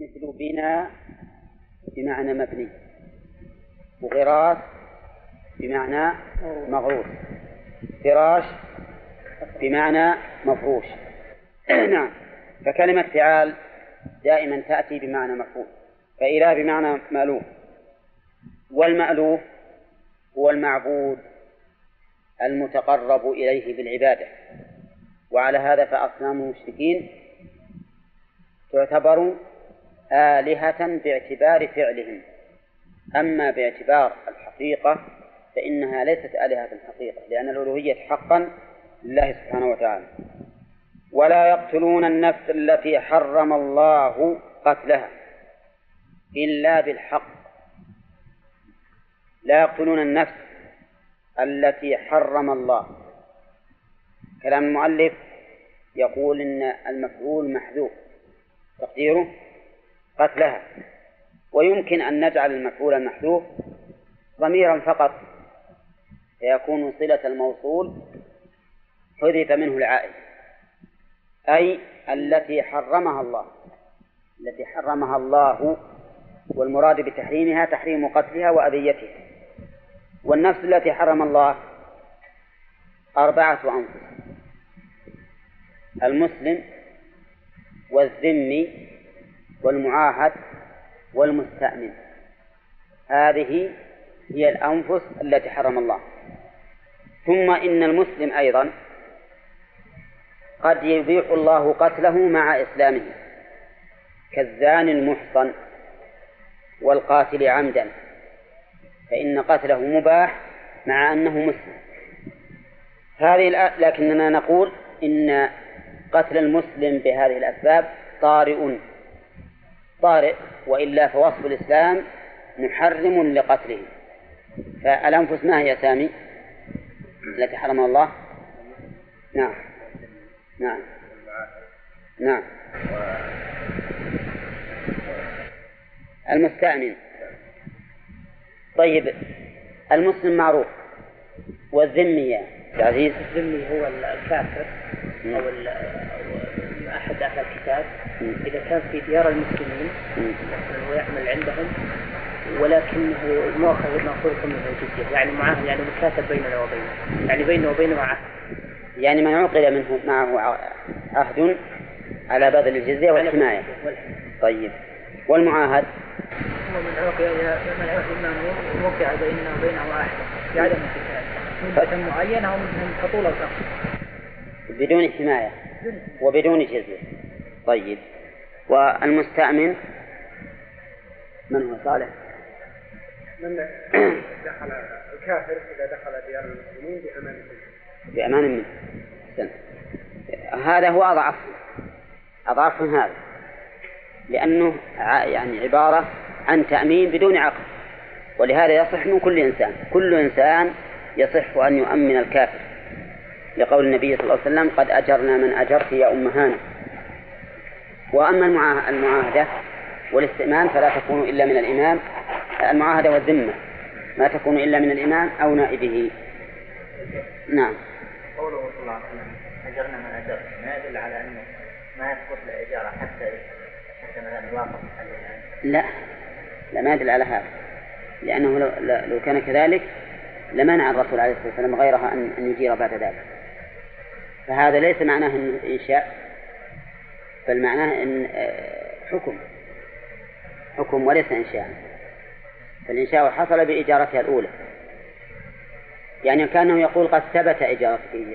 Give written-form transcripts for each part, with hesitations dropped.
مثل بناء بمعنى مبني، وغراس بمعنى مغروس، فراش بمعنى مفروش. نعم. فكلمة فعال دائما تأتي بمعنى مفعول، فإله بمعنى مألوف، والمألوف هو المعبود المتقرب إليه بالعبادة. وعلى هذا فأصنام المشركين تعتبر آلهة باعتبار فعلهم، أما باعتبار الحقيقة فإنها ليست آلهة الحقيقة، لأن الألوهية حقا لله سبحانه وتعالى. ولا يقتلون النفس التي حرم الله قتلها إلا بالحق. لا يقتلون النفس التي حرم الله. كلام المؤلف يقول إن المفعول محذوف تقديره قتلها، ويمكن أن نجعل المفعول المحذوف ضميرا فقط فيكون صلة الموصول حذف منه العائد، أي التي حرمها الله، التي حرمها الله، والمراد بتحريمها تحريم قتلها وأذيتها. والنفس التي حرم الله 4 أنفس: المسلم والذمي والمعاهد والمستأمن. هذه هي الأنفس التي حرم الله. ثم إن المسلم أيضا قد يبيح الله قتله مع إسلامه، كالزاني المحصن والقاتل عمدا، فإن قتله مباح مع أنه مسلم. لكننا نقول إن قتل المسلم بهذه الأسباب طارئ، وإلا فوصف الإسلام محرم لقتله. فالأنفس ما هي سامي التي حرم الله؟ نعم نعم نعم. المستأمن. طيب، المسلم معروف، والذمي يا عزيز؟ الذمي هو الكافر أو أحد أهل الكتاب إذا كان في ديار المسلمين ويعمل عندهم، ولكنه مأخوذ منه الجزية، يعني معه، يعني مكاتب بيننا وبينه، يعني بينه وبينه عهد، يعني من عقد منه معه عهد على بذل الجزية والحماية. طيب، والمعاهد هو من عقد أنه وقع بيننا وبينه عهد بعدم القتال مدة معينة أو مدة كطول القصر بدون حماية وبدون جزية. طيب، والمستأمن من هو؟ صالح. من دخل الكافر إذا دخل ديار المسلمين بأمان منه. هذا هو أضعف من هذا، لأنه يعني عبارة عن تأمين بدون عقد، ولهذا يصح من كل إنسان يصح أن يؤمن الكافر، لقول النبي صلى الله عليه وسلم: قد أجرنا من أجرت يا أم هانة. وأما المعاهدة والاستئمان فلا تكون إلا من الإمام. المعاهدة والذمة ما تكون إلا من الإمام أو نائبه. نعم. قوله صلى الله عليه وسلم: أجرنا من أجرت، ما يدل على أنه ما يسقط الإجارة حتى مثلا يوافق عليه؟ لا، ما يدل على هذا، لأنه لو كان كذلك لمنع الرسول عليه الصلاة والسلام غيرها أن يجير بعد ذلك. فهذا ليس معناه أن إنشاء، بل معناه أن حكم وليس إنشاء. فالإنشاء حصل بإجارتها الأولى، يعني كأنه يقول قد ثبت إجارتك إياه.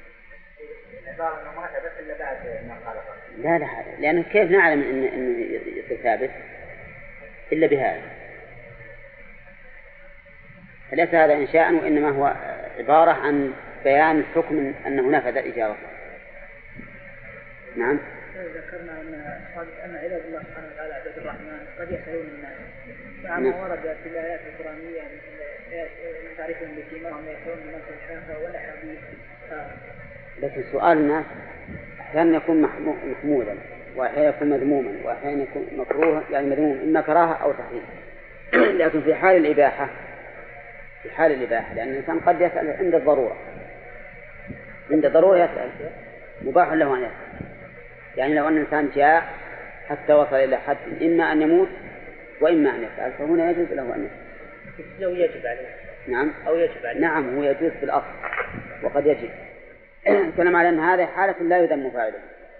لا، لأنه كيف نعلم أنه يصير ثابت إلا بهذا؟ فليس هذا إنشاء، وإنما هو عبارة عن بيان الحكم أنه نفذ إجارته. نعم. ذكرنا أن عباد الله سبحانه وتعالى عباد الرحمن قد يسألون الناس، فما ورد في الآيات القرآنية مثل تعرفهم بسيماهم يسألون الناس الحافة والأحاديث. لكن سؤال الناس أحيانا يكون محمودا، وأحيانا يكون مذموما، وأحيانا يكون مكروه، يعني مذموم إما كراهة أو تحريم. لكن في حال الإباحة لأن الإنسان قد يسأل عند الضرورة يسأل، مباح له أن يسأل. يعني لو أن الإنسان جاء حتى وصل إلى حد إما أن يموت وإما أن يفعل، فهنا يجوز له أن يفعل. لو يجب عليه. نعم. أو يجب عليه. نعم، هو يجوز في الأصل وقد يجب. كلام على أن هذه حالة لا يذم فاعله.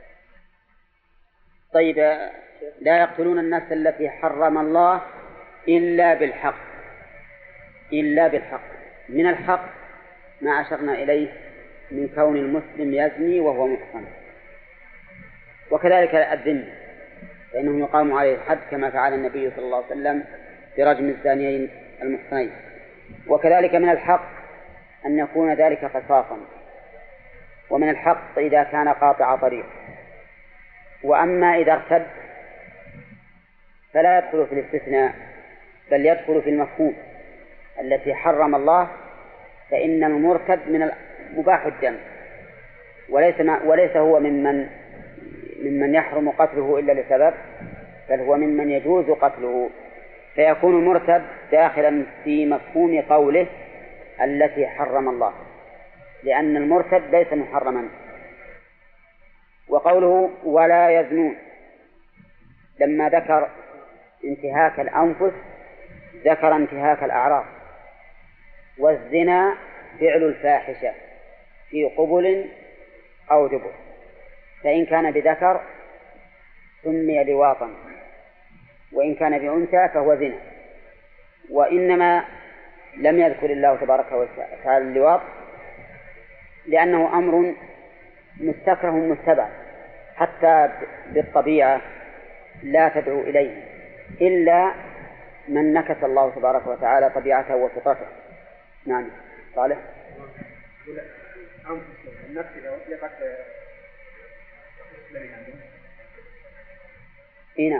طيب، لا يقتلون النفس التي حرم الله إلا بالحق. إلا بالحق، من الحق ما أشرنا إليه من كون المسلم يزني وهو محصن، وكذلك الذم فإنه يقام عليه الحد كما فعل النبي صلى الله عليه وسلم برجم الزانيين المحصنين. وكذلك من الحق أن يكون ذلك قصاصا، ومن الحق إذا كان قاطع طريق. وأما إذا ارتد فلا يدخل في الاستثناء، بل يدخل في المفهوم التي حرم الله، فإن المرتد من مباح الدم، وليس هو ممن يحرم قتله إلا لسبب، بل هو ممن يجوز قتله، فيكون المرتد داخلا في مفهوم قوله التي حرم الله، لأن المرتد ليس محرما. وقوله ولا يزنون، لما ذكر انتهاك الأنفس ذكر انتهاك الأعراض. والزنا فعل الفاحشة في قبل أو دبر، فإن كان بذكر سمي لواطا، وإن كان بأنثى فهو زنا. وإنما لم يذكر الله تبارك وتعالى اللواط لأنه أمر مستكره متبع حتى بالطبيعة لا تدعو إليه إلا من نكس الله تبارك وتعالى طبيعته وفطرته. نعم. صالح. النفس إذا أطلقت نعم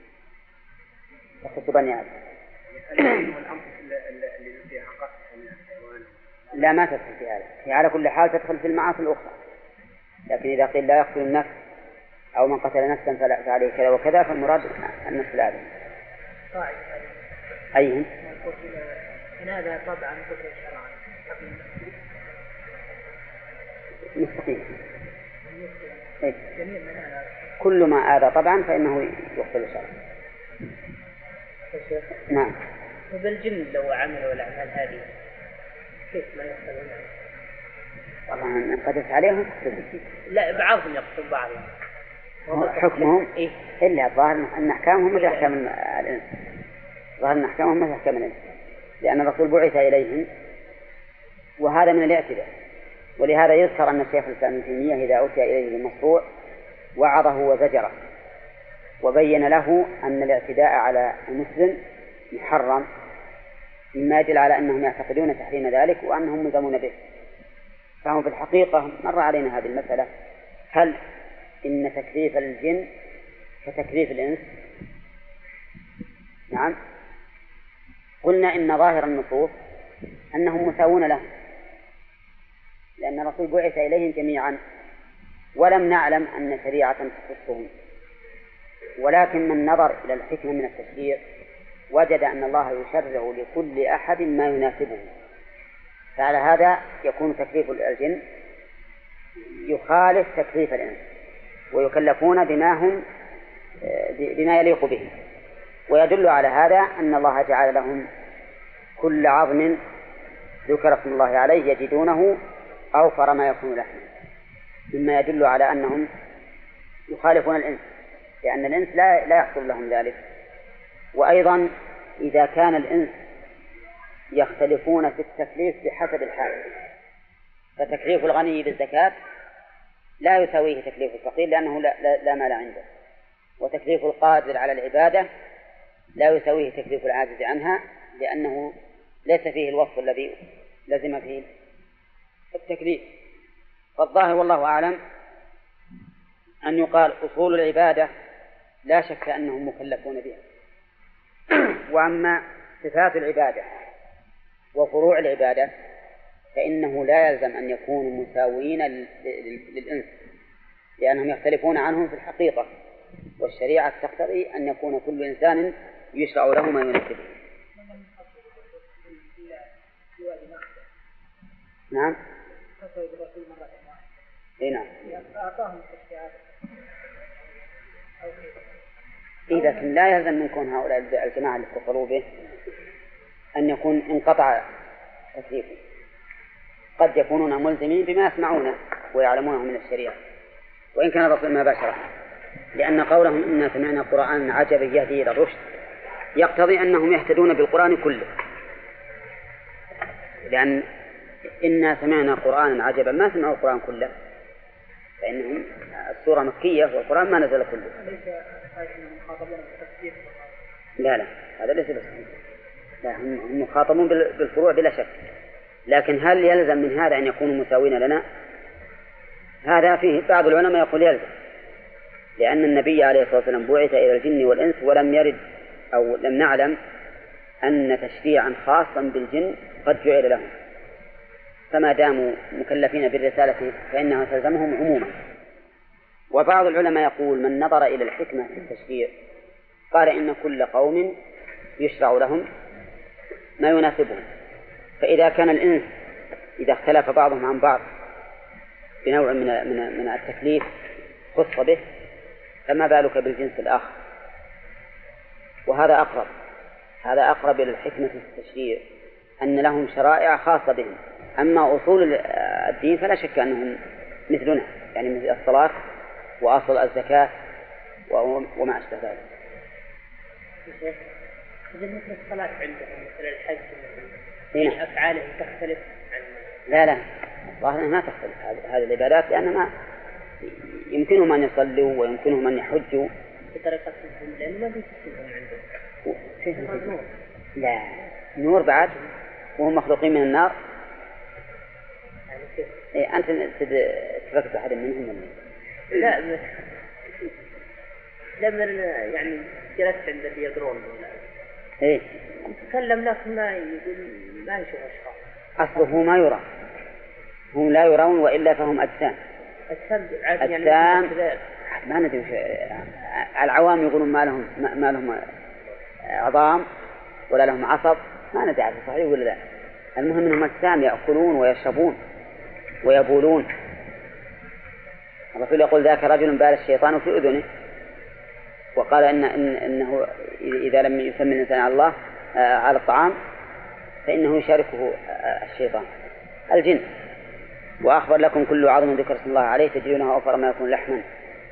تخص بني آدم. الأنفس اللي فيها قتل من الحيوان لا، ما تدخل في هذا، هي على كل حال تدخل في المعاصي الأخرى. لكن إذا قيل لا يقتل النفس أو من قتل نفسا فعليه كذا وكذا، فالمراد النفس الآدم. أيهم؟ إن هذا طبعا كفر شرعا مستقيم. كل ما آذى طبعا فإنه يقتل شرعا. نعم. وبالجن لو عملوا الأعمال هذه كيف ما يقتلون؟ طبعا قدرت عليهم. لا، بعضهم يقتل بعضهم. حكمهم إيه؟ إلا ظاهر أن أحكامهم مثل أحكام الإنس. ظاهر أن أحكامهم مثل أحكام الإنس، لأن الرسول بعث إليهم، وهذا من الاعتداء. ولهذا يذكر أن الشيخ الإسلام ابن تيمية إذا أتي إليه المشروع وعظه وزجره وبين له أن الاعتداء على المسلم محرم، مما يدل على أنهم يعتقدون تحريم ذلك وأنهم ملزمون به. فهم في الحقيقة مر علينا هذه المسألة، هل إن تكليف الجن كتكليف الإنس؟ نعم. قلنا إن ظاهر النصوص أنهم مساوون لهم، لأن الرسول بعث إليهم جميعا، ولم نعلم أن شريعة تخصهم. ولكن من نظر إلى الحكمة من التشريع وجد أن الله يشرع لكل أحد ما يناسبه، فعلى هذا يكون تكليف الجن يخالف تكليف الإنس، ويكلفون بما يليق به. ويدل على هذا أن الله جعل لهم كل عظم ذكر اسم الله عليه يجدونه أوفر ما يكون لحما، مما يدل على أنهم يخالفون الإنس، لأن الإنس لا يحصل لهم ذلك. وأيضا إذا كان الإنس يختلفون في التكليف بحسب الحال، فتكليف الغني بالزكاة لا يساويه تكليف الفقير لأنه لا مال عنده، وتكليف القادر على العبادة لا يساويه تكليف العاجز عنها لأنه ليس فيه الوصف الذي لزم فيه التكليف. فالظاهر والله أعلم أن يقال أصول العبادة لا شك أنهم مكلفون بها، وأما صفات العبادة وفروع العبادة فإنه لا يلزم أن يكونوا مساوين للإنس، لأنهم يختلفون عنهم في الحقيقة، والشريعة تقتضي أن يكون كل إنسان يشرع له ما يناسبه. نعم. نعم. إيه لكن لا يلزم من كون هؤلاء الجماعة اللي اتصلوا به أن يكون انقطع تكليفه، قد يكونون ملزمين بما يسمعونه ويعلمونه من الشريعة وإن كان الرسول ما باشره، لأن قولهم إنا سمعنا قرآن عجبا يهدي إلى الرشد يقتضي أنهم يهتدون بالقرآن كله، لأن إنا سمعنا قرآن عجبا ما سمعوا القرآن كله، فإنهم السورة مكية والقرآن ما نزل كله. لا هذا ليس بس، لا هم مخاطبون بالفروع بلا شك، لكن هل يلزم من هذا أن يكونوا مساوين لنا؟ هذا فيه بعض العلماء يقول يلزم، لأن النبي عليه الصلاة والسلام بعث إلى الجن والإنس ولم يرد أو لم نعلم أن تشريعا خاصا بالجن قد جعل لهم، فما داموا مكلفين بالرسالة فإنها تلزمهم عموما. وبعض العلماء يقول من نظر إلى الحكمة في التشريع قال إن كل قوم يشرع لهم ما يناسبهم، فإذا كان الإنس إذا اختلف بعضهم عن بعض بنوع من التكليف خص به، فما بالك بالجنس الآخر؟ وهذا أقرب إلى الحكمة في التشريع، أن لهم شرائع خاصة بهم، أما أصول الدين فلا شك أنهم مثلنا، يعني مثل الصلاة وأصل الزكاة وما أشبه ذلك. مثل الصلاة عندهم مثل الحج مثل أفعالهم تختلف عن لا ظاهرا ما تختلف هذه العبادات، لأن ما يمكنهم أن يصلوا ويمكنهم أن يحجوا بطريقة لأنه ما بيتسلهم عندهم لا نور بعد وهم مخلوقين من النار. إيه أنت تفكر أحد منهم ولا؟ لا لما يعني جلست عند اللي يدرون ولا إيه تكلم لكن ما يقول ما يشوف أشخاص، أصله ما يرى، هم لا يرون وإلا فهم أجسام يعني ما ندري العوام يقولون ما لهم عظام ولا لهم عصب، ما ندري عن صحيح ولا لا، المهم أنهم أجسام يأكلون ويشربون ويبولون. الرسول يقول ذاك رجل بال الشيطان في أذنه، وقال إنه إذا لم يسمي الإنسان على الله على الطعام فإنه يشاركه الشيطان الجن. وأخبر لكم كل عظم ذكر اسم الله عليه تجدونه أوفر ما يكون لحما.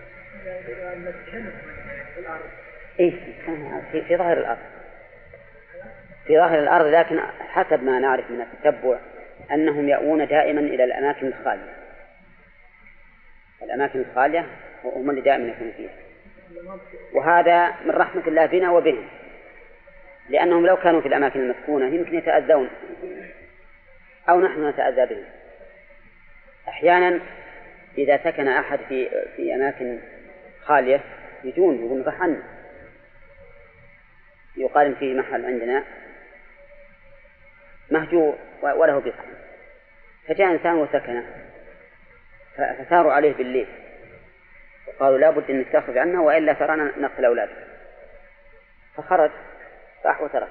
إيه في ظاهر الأرض، في ظاهر الأرض، لكن حسب ما نعرف من التتبع أنهم يأوون دائما إلى الأماكن الخالية، الأماكن الخالية هم اللي دائما يكونوا فيها، وهذا من رحمة الله بنا وبهم، لأنهم لو كانوا في الأماكن المسكونة يمكن يتأذون أو نحن نتأذى بهم. أحيانا إذا سكن أحد في أماكن خالية يجون يقول فحن، يقال فيه محل عندنا مهجور وله بيت، فجاء إنسان وسكنه فثاروا عليه بالليل وقالوا لا بد أنك تخرج عنه وإلا ترانا نقتل أولادك، فخرج راح وترك.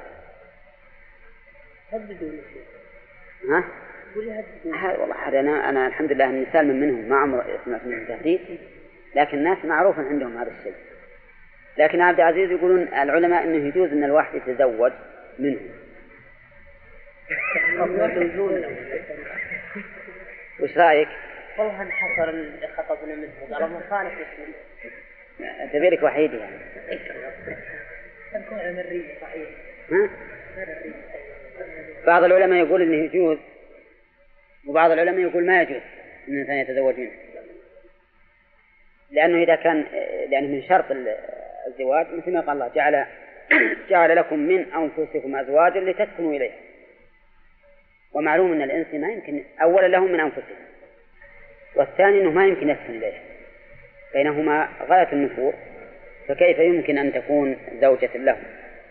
ها؟ والله هذا أنا الحمد لله أني سالم منهم، ما عمر سمعت منهم تهديد، لكن الناس معروف عندهم هذا الشيء. لكن عبد العزيز يقولون العلماء أنه يجوز أن الواحد يتزوج منه. وش رأيك؟ والله انحصر اللي خطبنا منه قالوا من صالح يسلم تبيرك وحيد يعني. تكون عمرية صحيح. ها؟ بعض العلماء يقول أنه يجوز، وبعض العلماء يقول ما يجوز أن الإنسان يتزوج منه، لأنه إذا كان لأنه من شرط الزواج مثل ما قال الله جعل لكم من أنفسكم أزواجا لتسكنوا إليها، ومعلوم أن الإنس ما يمكن أولا لهم من أنفسهم، والثاني أنه ما يمكن يسكن إليها، بينهما غاية النفور، فكيف يمكن أن تكون زوجة له؟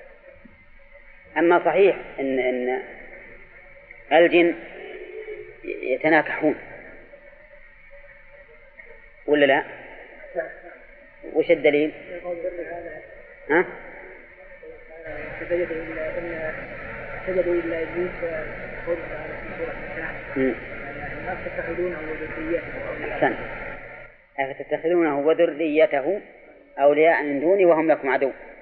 أما صحيح أن الجن يتناكحون ولا لا؟ وش الدليل؟ ها؟ سجدوا إلا إبليس أحسن، أفتتخذونه وذريته أولياء من دوني وهم لكم عدو.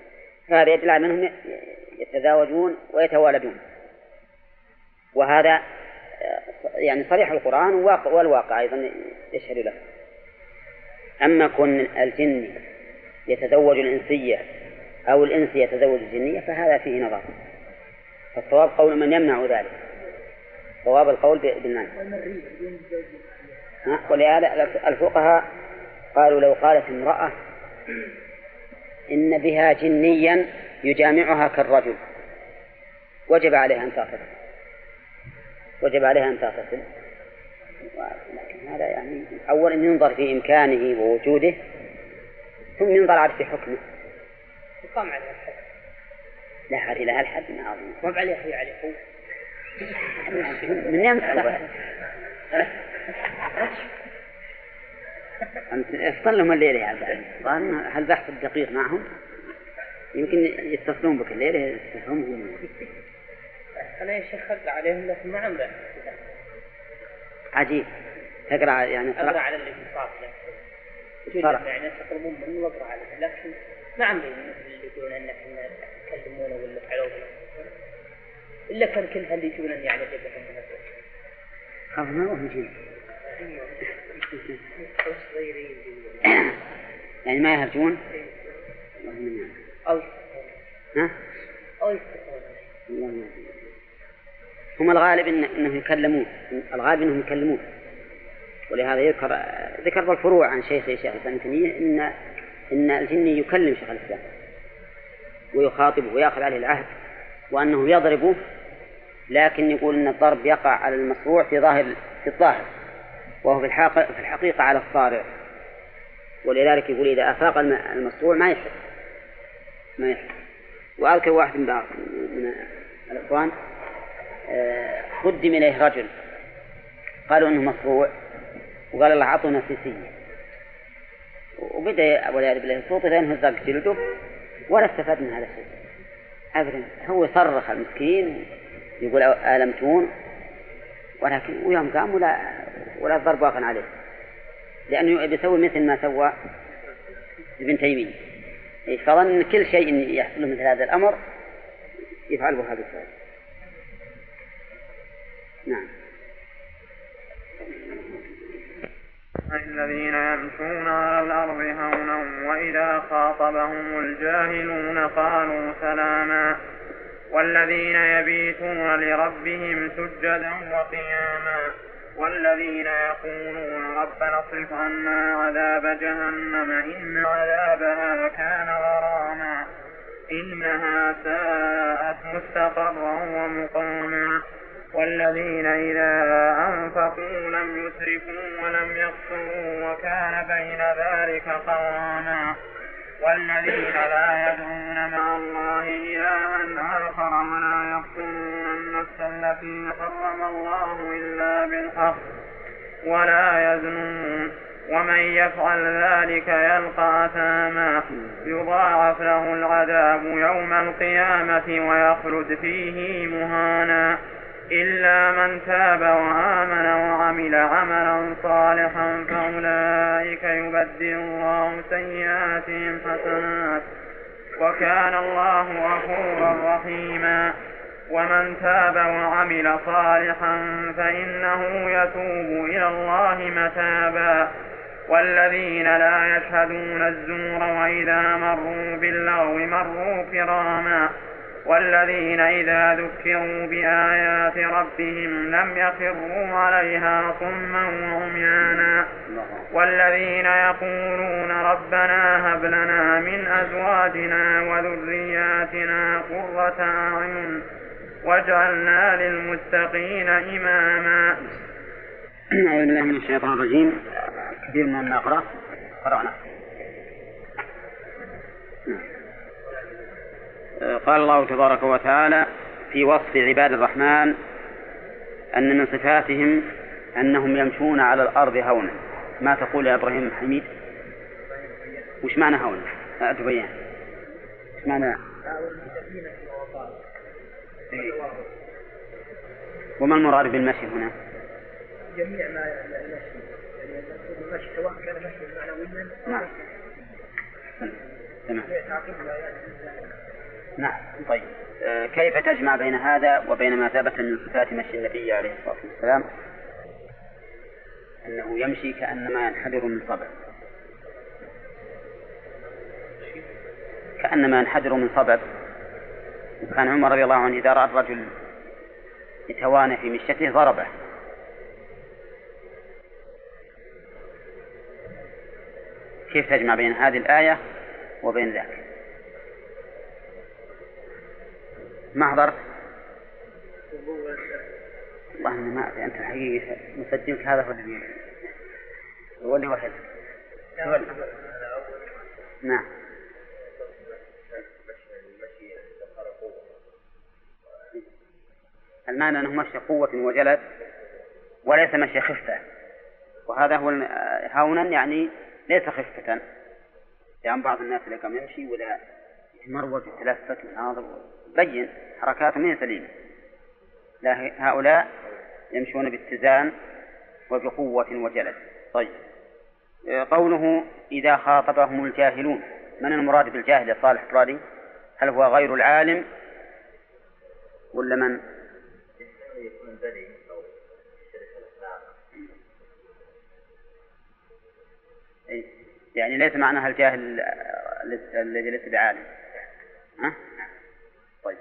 هذا يدل على أنهم يتزاوجون ويتوالدون، وهذا يعني صريح القرآن والواقع أيضا يشهد له. أما كون الجن يتزوج الإنسية أو الإنس يتزوج الجنية فهذا فيه نظر، فالصواب قول من يمنع ذلك، صواب القول بالمنع. ولهذا الفقهاء قالوا لو قالت امرأة إن بها جنيا يجامعها كالرجل وجب عليها أن تغتسل، لكن هذا يعني أول أن ينظر في إمكانه ووجوده، ثم ينظر في حكمه. يقام عليها الحد. لا حد لها الحد ما أظن. ما عليها هي عليه هو. من يمسح أنت افصل لهم الليلة يا عبد. هل بحث الدقيق معهم؟ يمكن يتصلون بك الليلة يستفهمهم. أنا يا شيخ أقرأ عليهم لكن ما عم بحث. عجيب. تقرأ يعني أقرأ على اللي صار يعني تقربون منه وأقرأ عليه، لكن ما عم اللي يقولون أن إحنا يكلمونه ولا فعلوه إلا كان كل اللي يجون يعني جبههم من هذا. خاف ما هو جيد. يعني ما يهرجون؟ أو ها؟ أو هم الغالب إنهم يكلمون، ولهذا ذكر بالفروع عن شيخ الإسلام تيمية إن الجن يكلم شيخ الإسلام ويخاطبه ويأخذ عليه العهد، وأنه يضربه، لكن يقول إن الضرب يقع على المصروع في الظاهر، وهو في الحقيقة على الصارع، ولذلك يقول إذا أفاق المصروع ما يحب. وأذكر واحد من الأخوان قدم إليه رجل قالوا إنه مصروع، وقال الله عطونا سيسية، وبدأ والعياذ بالله صوته لأنه هزق جلده ولا استفاد من هذا الشيء أبدا. هو صرخ المسكين يقول آلمتون، ولكن ويوم قام ولا الضرب واقع عليه، لأنه بيسوي مثل ما سوى ابن تيمية، فظن كل شيء يحصل مثل هذا الأمر يفعله هذا الشيء. نعم. الذين يمشون على الأرض هونا وإذا خاطبهم الجاهلون قالوا سلاما والذين يبيتون لربهم سجدا وقياما والذين يقولون ربنا اصرف عنا عذاب جهنم إن عذابها كان غراما إنها ساءت مستقرا ومقاما والذين إذا أنفقوا لم يسرفوا ولم يقتروا وكان بين ذلك قواما والذين لا يدعون مع الله إلها آخر ولا يقتلون النفس التي حرم الله إلا بالحق ولا يزنون ومن يفعل ذلك يلقى أثاما يضاعف له العذاب يوم القيامة ويخلد فيه مهانا إلا من تاب وآمن وعمل عملا صالحا فأولئك يبدل الله سيئاتهم حسنات وكان الله غفورا رحيما ومن تاب وعمل صالحا فإنه يتوب إلى الله متابا والذين لا يشهدون الزور وإذا مروا باللغو مروا كراما والذين إذا ذكروا بآيات ربهم لم يخروا عليها صما وعميانا والذين يقولون ربنا هب لنا من أزواجنا وذرياتنا قرة أعين واجعلنا للمتقين إماما. أعوذ بالله من الشيطان الرجيم. كثير من قرأنا. قال الله تبارك وتعالى في وصف عباد الرحمن أن من صفاتهم أنهم يمشون على الأرض هونا. ما تقول يا إبراهيم حميد؟ وش معنى هونا؟ أتبين وش معنى؟ وما المراد بالمشي هنا؟ جميع ما المشي يعني المشي سواء كان مشي معنويا نعم تمام. نعم. طيب كيف تجمع بين هذا وبين ما ثبت من صفات مشي النبي عليه الصلاة والسلام أنه يمشي كأنما ينحدر من صبع، كأنما ينحدر من صبع. وكان عمر رضي الله عنه إذا رأى الرجل يتوانى في مشيته ضربه. كيف تجمع بين هذه الآية وبين ذاك؟ ما حضرت؟ والله ما أدري، أنت الحقيقة مسجلك هذا هو اللي واحد. نعم. المعنى أنه مشي قوة وجلد وليس مشي خفة، وهذا هو هونا يعني ليس خفة. يعني بعض الناس اللي كان يمشي ولا يتمرد ويتلفت ويناظر بين حركاته من سليمة، لا، هؤلاء يمشون باتزان وبقوة وجلد. طيب قوله إذا خاطبهم الجاهلون، من المراد بالجاهل يا صالح فرادي؟ هل هو غير العالم ولا من؟ يعني ليس معناها الجاهل الذي ليس بعالم. طيب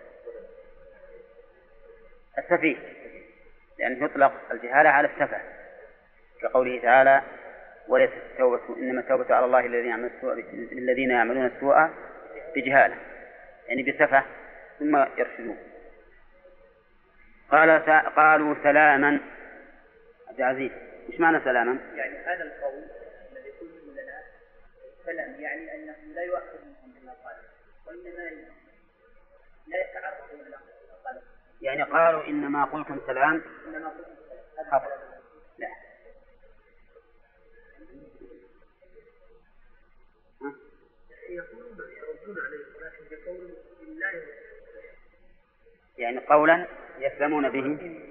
السفيه، لأنه يطلق الجهالة على السفه، كقوله تعالى وليس التوبة إنما التوبة على الله الذين يعملون السوء بجهالة، يعني بسفه ثم يرشدون. قالوا سلاما. عبد العزيز، وش معنى سلاما؟ يعني هذا القول الذي قلت لنا سلام، يعني أنه لا يؤخذ منهم بما قال، وإنما لا يتعرض إلى ما قال. يعني قالوا إنما قلتم سلام. إنما قلتم سلام. لا. يقولون يردون عليه، ولكن بقول الله يعني قولا يسلمون به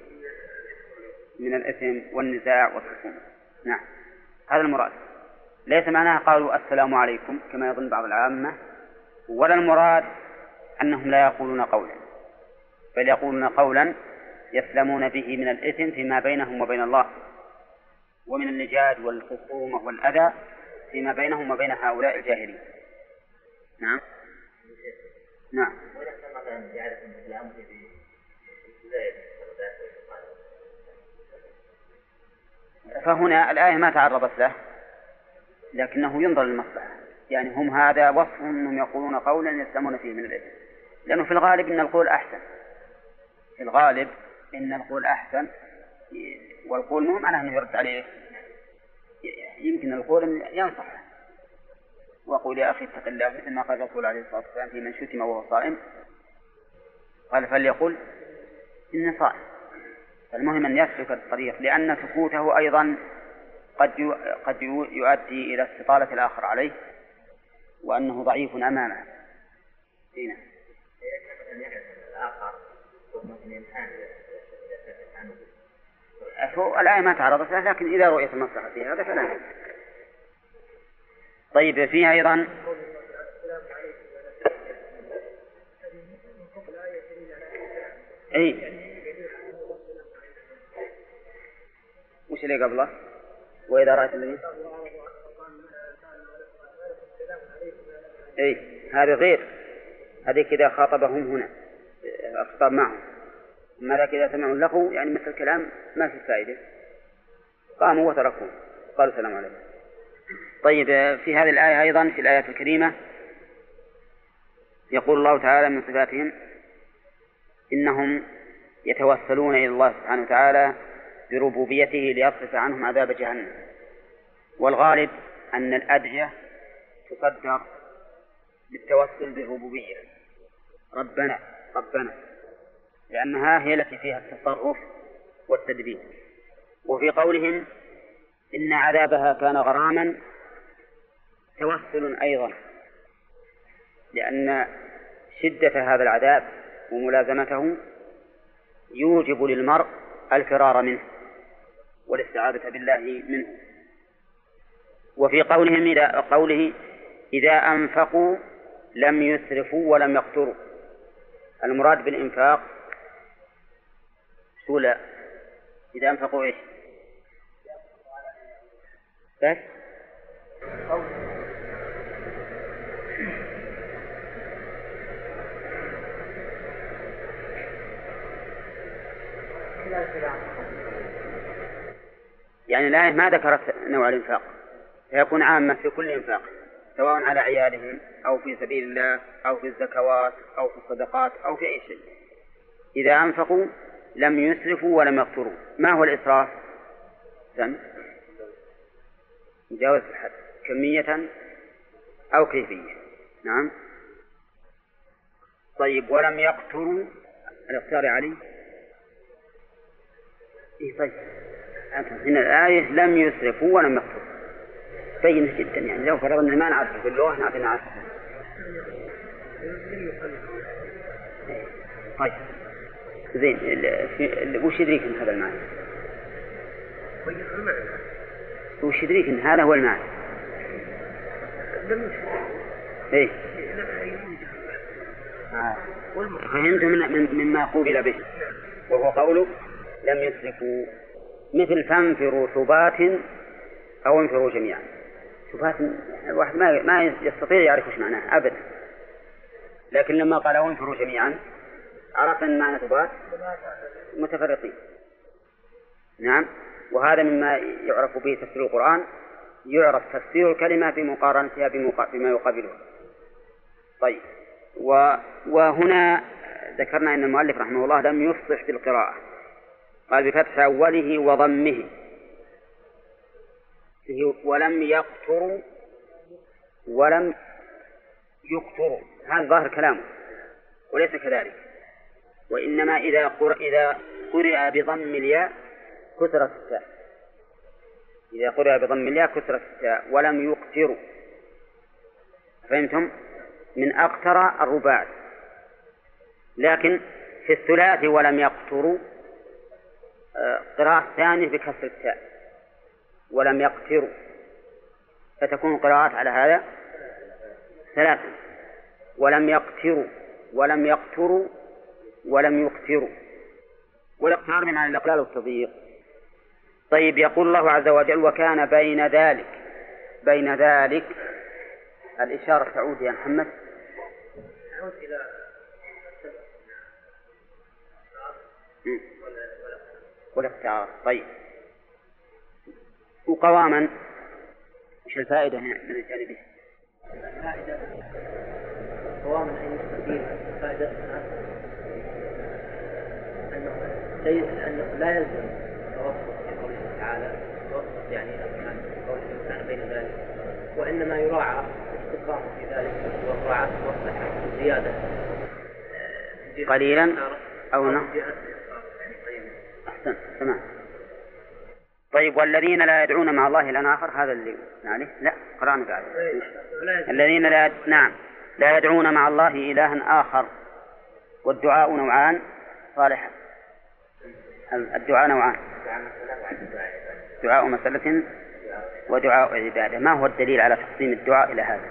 من الإثم والنزاع والخصومة. نعم، هذا المراد. ليس معناها قالوا السلام عليكم كما يظن بعض العامة، ولا المراد أنهم لا يقولون قولا، بل يقولون قولا يسلمون به من الإثم فيما بينهم وبين الله، ومن اللجاج والخصومة والأذى فيما بينهم وبين هؤلاء الجاهلين. نعم. نعم. فهنا الآية ما تعرضت له، لكنه ينظر للمصلحة. يعني هم هذا وصفهم أنهم يقولون قولا يسلمون فيه من الإثم، لأنه في الغالب إن القول أحسن، في الغالب إن القول أحسن، والقول مو معناه أنه يرد عليه، يمكن القول ينصح وقول يا أخي اتق الله، مثل ما قال الرسول عليه الصلاة والسلام في من شتم وهو صائم، قال فليقل إني صائم. فالمهم أن يسلك الطريق، لأن سكوته أيضا قد يؤدي إلى استطالة الآخر عليه، وأنه ضعيف أمامه. هنا الآية ما تعرضت له، لكن إذا رؤيت المصلحة في هذا فلا نعم. طيب فيها أيضا وش اللي قبله؟ وإذا رأيت الذين هذه غير، هذه كذا خاطبهم هنا الخطاب معهم، أما إذا سمعوا له يعني مثل الكلام ما في فائدة، قاموا وتركوا قالوا السلام عليكم. طيب في هذه الآية أيضا، في الآية الكريمة يقول الله تعالى من صفاتهم إنهم يتوسلون إلى الله سبحانه وتعالى بربوبيته ليصرف عنهم عذاب جهنم. والغالب أن الأدعية تصدر بالتوسل بالربوبية، ربنا ربنا، لأنها هي التي فيها التصرف والتدبير. وفي قولهم إن عذابها كان غراما توسل أيضا، لأن شدة هذا العذاب وملازمته يوجب للمرء الفرار منه والاستعاذة بالله منه. وفي قوله إذا أنفقوا لم يسرفوا ولم يقتروا، المراد بالإنفاق سولا إذا أنفقوا إيش بس يعني الآية ما ذكرت نوع الإنفاق فيكون عامة في كل إنفاق سواء على عيالهم أو في سبيل الله أو في الزكوات أو في الصدقات أو في أي شيء. إذا أنفقوا لم يسرفوا ولم يقتروا. ما هو الإسراف؟ مجاوز الحد كمية أو كيفية. نعم. طيب ولم يقتروا الاختيار عليه. طيب هنا الآية لم يسرفوا ولم يقتروا بينة جدا، يعني لو فرضنا ما نعرفه في اللغة نعرفه. طيب زين وش يدريك ان هذا المعنى؟ وش يدريك ان هذا هو المعنى؟ ايه فهمت مما قوبل به، وهو قوله لم يسرفوا مثل فانفروا ثبات أو انفروا جميعا. ثبات الواحد ما يستطيع يعرف وش معناه أبدا، لكن لما قال أو انفروا جميعا عرف أن معنى ثبات متفرقين. نعم. وهذا مما يعرف به تفسير القرآن، يعرف تفسير الكلمة بمقارنتها بما يقابلها. طيب وهنا ذكرنا أن المؤلف رحمه الله لم يفصح بالقراءة، قال بفتح أوله وضمه ولم يقتروا ولم يقتروا. هذا ظاهر كلامه وليس كذلك، وإنما إذا قرئ بضم الياء كسرت التاء. إذا قرئ بضم الياء كسرت التاء ولم يقتروا. فهمتم؟ من أقتر الرباعي. لكن في الثلاثي ولم يقتروا قراءة ثانية بكسر التاء ولم يقتروا، فتكون قراءات على هذا ثلاثة: ولم يقتروا ولم يقتروا ولم يقتروا. والاقترار بمعنى الإقلال والتضييق. طيب يقول الله عز وجل وكان بين ذلك الإشارة تعود يا محمد تعود إلى والاختيار. طيب وقواما وش الفائدة من الجانب؟ الفائدة قواما أي مستقيم. فائدتها أنه لا يلزم توسط في قوله تعالى توسط يعني قوله تعالى بين ذلك، وإنما يراعى الاستقامة في ذلك ومراعاة المصلحة زيادة قليلا أو نقص. أحسن تمام. طيب والذين لا يدعون مع الله إلها آخر، هذا اللي عليه لا قرأنا بعد. الذين لا يدعون مع الله إلها آخر. والدعاء نوعان صالح. الدعاء نوعان: دعاء مسألة ودعاء عبادة. ما هو الدليل على تقسيم الدعاء إلى هذا؟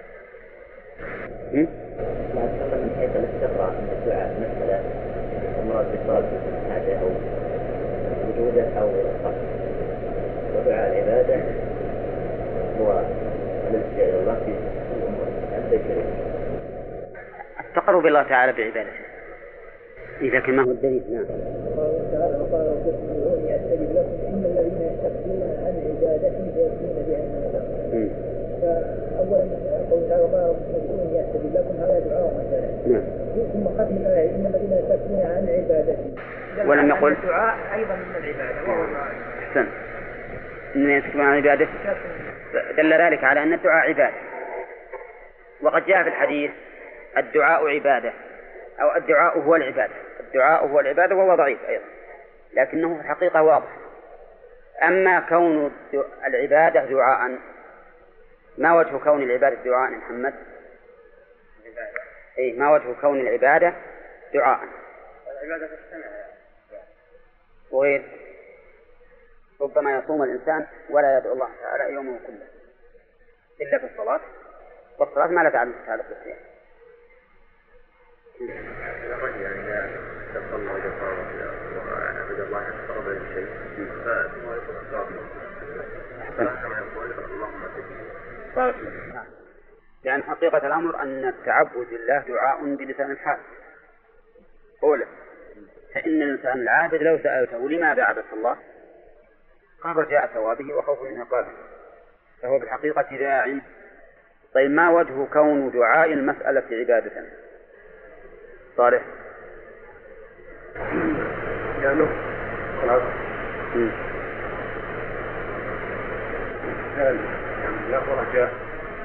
لا تقل من حيث الاستقراء من الدعاء مسألة المراد بالطلب هذا أو وجوده أو القصد، ودعاء العبادة هو الالتجاء إلى الله في الأمور الذكرية، التقرب بالله تعالى بعبادته. إذا كان ما هو الدليل؟ نعم. قال تعالى وقال ربكم ادعوني أستجب لكم إن الذين يستكبرون عن عبادتي سيدخلون جهنم. فأولا قول تعالى وقال ربكم ادعوني أستجب لكم هذا دعاء مثلا. ثم ختم الآية إن الذين يستكبرون عن عبادتي ولم يقل الدعاء أيضا من العبادة وهو الدعاء. أحسن. إن يستكبرون عن عبادته دل ذلك على أن الدعاء عبادة. وقد جاء في الحديث الدعاء عبادة أو الدعاء هو العبادة. الدعاء هو العبادة وهو ضعيف أيضا، لكنه في الحقيقة واضح. أما كون العبادة دعاء، ما وجه كون العبادة دعاء محمد؟ ما وجه كون العبادة دعاء؟ العبادة تجتمع وغير ربما يصوم الإنسان ولا يدعو الله تعالى يومه كله إلا في الصلاة، والصلاة ما لا تعلق بالصيام. الرجل يعني إذا صلى وإذا صار وعبد الله يتقرب إلى الشيء فهو يقول كما يقول اللهم نعم. لأن حقيقة الأمر أن التعبد لله دعاء بلسان الحال أولا، فإن الإنسان العابد لو سألته لماذا عبدت الله قال رجاء ثوابه وخوف من عقابه، فهو بالحقيقة داع. طيب ما وجه كون دعاء المسألة عبادة صالح؟ لأنه خلاص لا رجاء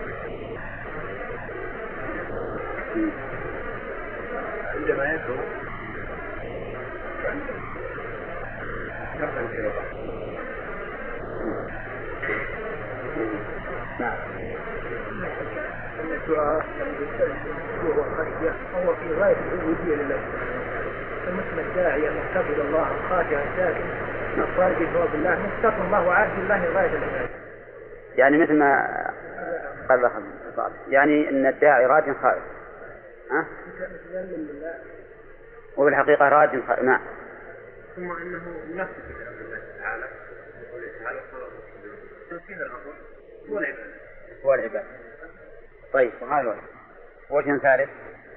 عندما يدعو يرفع إلى الله. نعم. الدعاء هو خشية هو في غاية العبودية لله، فمثل الداعي المعتقد الله الخاشع الساكن الراجي ثواب الله مستقر الله وعاد الله غاية العبادة. يعني مثل ما قال يعني أن الداعي راج خائف وبالحقيقة راج خائف. نعم. ثم أنه نفس كتاب الله تعالى تنفيذ الأمر هو العبادة. طيب وهذا وجه ثالث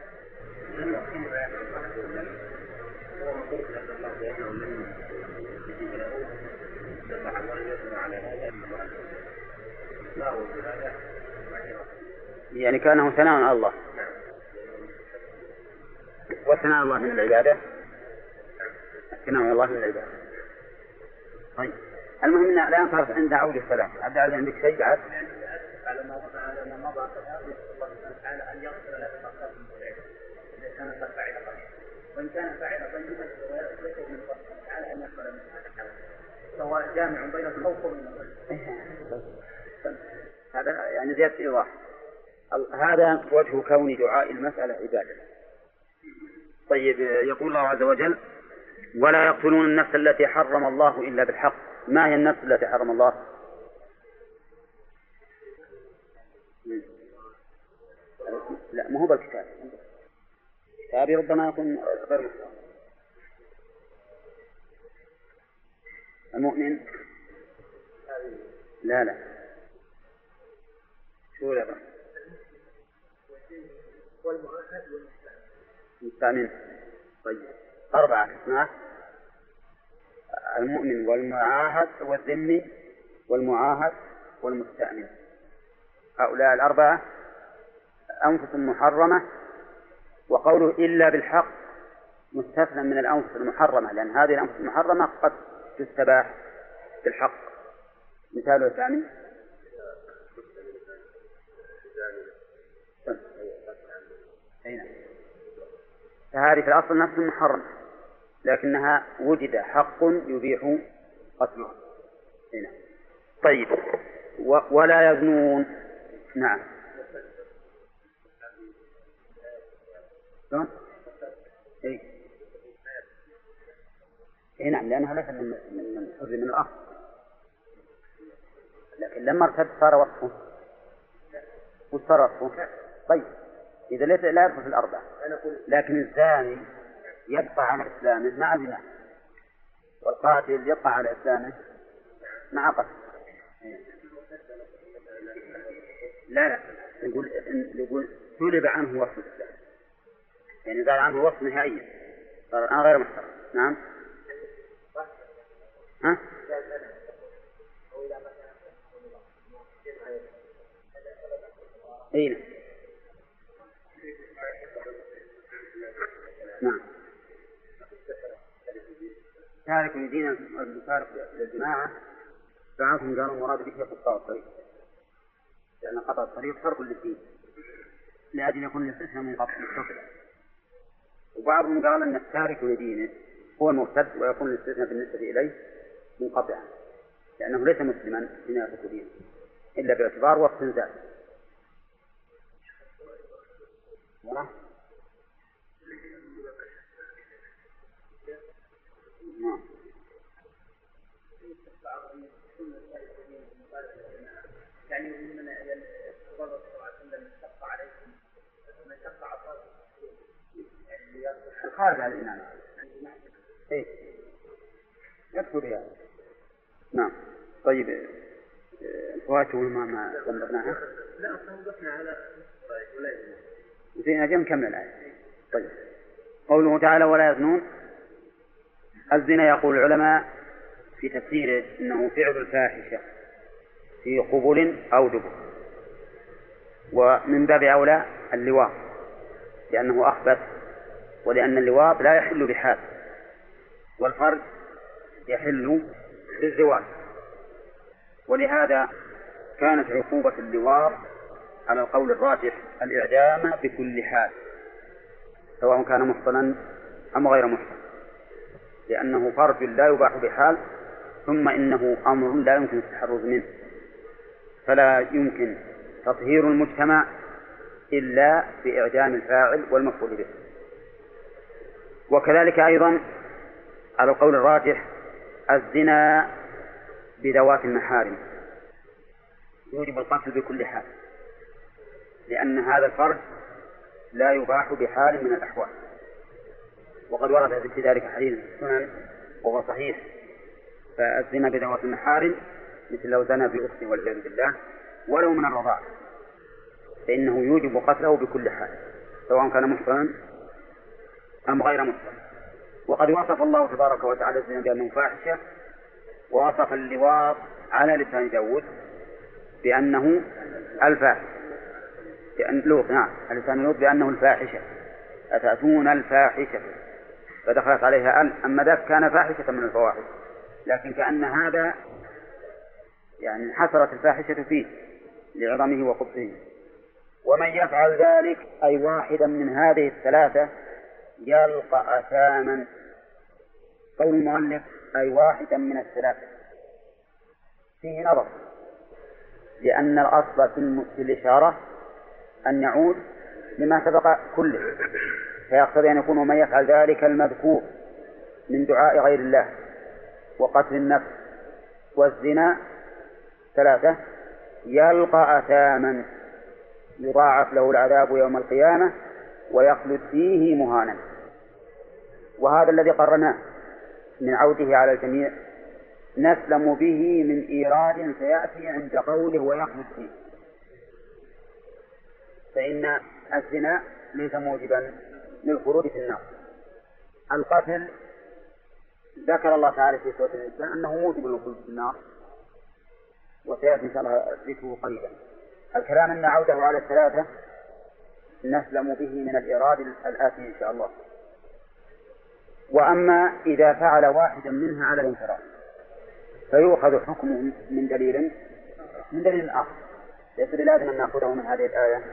يعني كانه ثناء على الله، والثناء على الله من العبادة، الثناء على الله من العبادة. طيب المهم أن الآن صارت عند عود السلام. عبد العزيز عندك شيء بعد؟ على ما مضى الله تعالى أن يغفر له ما قبل إذا كان فاعل ظنين، وإن كان فاعل ظنين ليس من الله تعالى أن يغفر له، فهو جامع بين الخوف وبين الظن. هذا يعني زيادة إيضاح. هذا وجه كون دعاء المسألة عبادة. طيب يقول الله عز وجل ولا يقتلون النفس التي حرم الله إلا بالحق. ما هي النفس التي حرم الله؟ لا ما هو بالكتاب، كتابي ربما يكون غير محرم. المؤمن لا شو لا والمعاهد والمستأمن. طيب 4 اسماء: المؤمن والمعاهد والذمي والمعاهد والمستأمن. هؤلاء 4 أنفس محرمة، وقوله إلا بالحق مستثنى من الأنفس المحرمة، لأن هذه الأنفس المحرمة قد تستباح بالحق. مثاله الثاني فهذه في الأصل نفس محرمة، لكنها وجد حق يبيح قتلها. طيب ولا يزنون. نعم. نعم لأنها ليست من حر من الأصل، لكن لما ارتد صار وصفه وصار وصفه. طيب إذا لا يدخل في ال4، لكن الزاني يبقى على إسلامه مع زنا، والقاتل يبقى على إسلامه مع قتل. لا يقول سلب عنه وصف الإسلام، يعني زال عنه وصف نهائيا، صار الآن غير محترم. نعم. ها؟ أين؟ نعم. تارك لدين المفارق للجماعة بعضهم قالوا مراد به قطاع الطريق، لأن قطع الطريق فرق للدين لأجل يكون الاستثناء منقطع متصلا، وبعضهم قال أن التارك لدينه هو المرتد ويكون الاستثناء بالنسبة إليه منقطعا، لأنه ليس مسلما حين يترك دينه إلا باعتبار وقت ذات. يعني من الرسول صلى الله عليه وسلم شق عليكم من شق عصاه خارج على الإمام. إيه يكتب يعني. نعم. طيب فواته ما ضمناها. لا وقفنا على ولا زين أجل نكمل الآية. طيب قوله تعالى ولا يزنون. الزنا يقول العلماء في تفسيره إنه فعل الفاحشة في قبل أو دبر، ومن باب أولى اللواط لأنه أخبث، ولأن اللواط لا يحل بحال، والفرج يحل بالزواج، ولهذا كانت عقوبة اللواط على القول الراجح الإعدام بكل حال سواء كان محصنا أم غير محصن، لأنه فرج لا يباح بحال، ثم إنه أمر لا يمكن التحرز منه، فلا يمكن تطهير المجتمع إلا بإعدام الفاعل والمفعول به. وكذلك أيضا على القول الراجح الزنا بذوات المحارم يوجب القتل بكل حال، لأن هذا الفرج لا يباح بحال من الأحوال، وقد ورد في ذلك حديث السنن وهو صحيح. فالزنا بذوات المحارم مثل لو زنى بأخته والعياذ بالله ولو من الرضاعة فإنه يوجب قتله بكل حال سواء كان محصنا أم غير محصن. وقد وصف الله تبارك وتعالى الزنا بأنه فاحشة، ووصف اللواط على لسان داود بأنه الفاحشة، لوط نعم على لسان لوط بأنه الفاحشة، أتأتون الفاحشة، فدخلت عليها أما ذاك كان فاحشة من الفواحش، لكن كأن هذا يعني حصرت الفاحشة فيه لعظمه وقبحه. ومن يفعل ذلك أي واحدا من هذه الثلاثة يلقى أثاما. قول المؤلف أي واحدا من الثلاثة فيه نظر، لأن الأصل في الإشارة أن يعود لما سبق كله، فيقتضي أن يكون ومن يفعل ذلك المذكور من دعاء غير الله وقتل النفس والزنا ثلاثة يلقى أثاما يضاعف له العذاب يوم القيامة ويخلد فيه مهانا. وهذا الذي قرناه من عوده على الجميع نسلم به من إيراد سيأتي عند قوله ويخلد فيه، فإن الزنا ليس موجبا للخلود في النار. القتل ذكر الله تعالى في سورة النساء أنه موجب للخلود في النار، وسيأتي إن شاء الله ذكره قريبا. الكلام أن عوده على الثلاثة نسلم به من الإيراد الآتي إن شاء الله. وأما إذا فعل واحدا منها على الانفراد فيؤخذ حكمه من دليل آخر، ليس بلازم أن نأخذه من هذه الآية.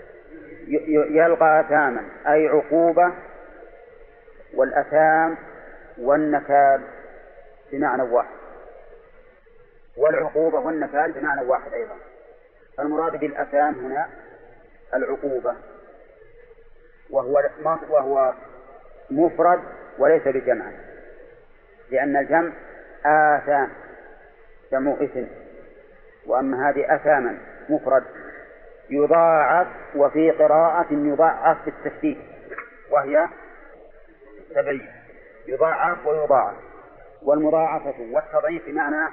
يلقى أثاما أي عقوبة، والأثام والنكال بمعنى واحد، والعقوبة والنكال بمعنى واحد أيضا. المراد بالأثام هنا العقوبة، وهو مفرد وليس بجمع، لأن الجمع آثام جمع إثم، وأما هذه أثاما مفرد يضاعف، وفي قراءة يضاعف بالتشديد وهي 7 يضاعف ويضاعف، والمضاعفة والتضعيف بمعنى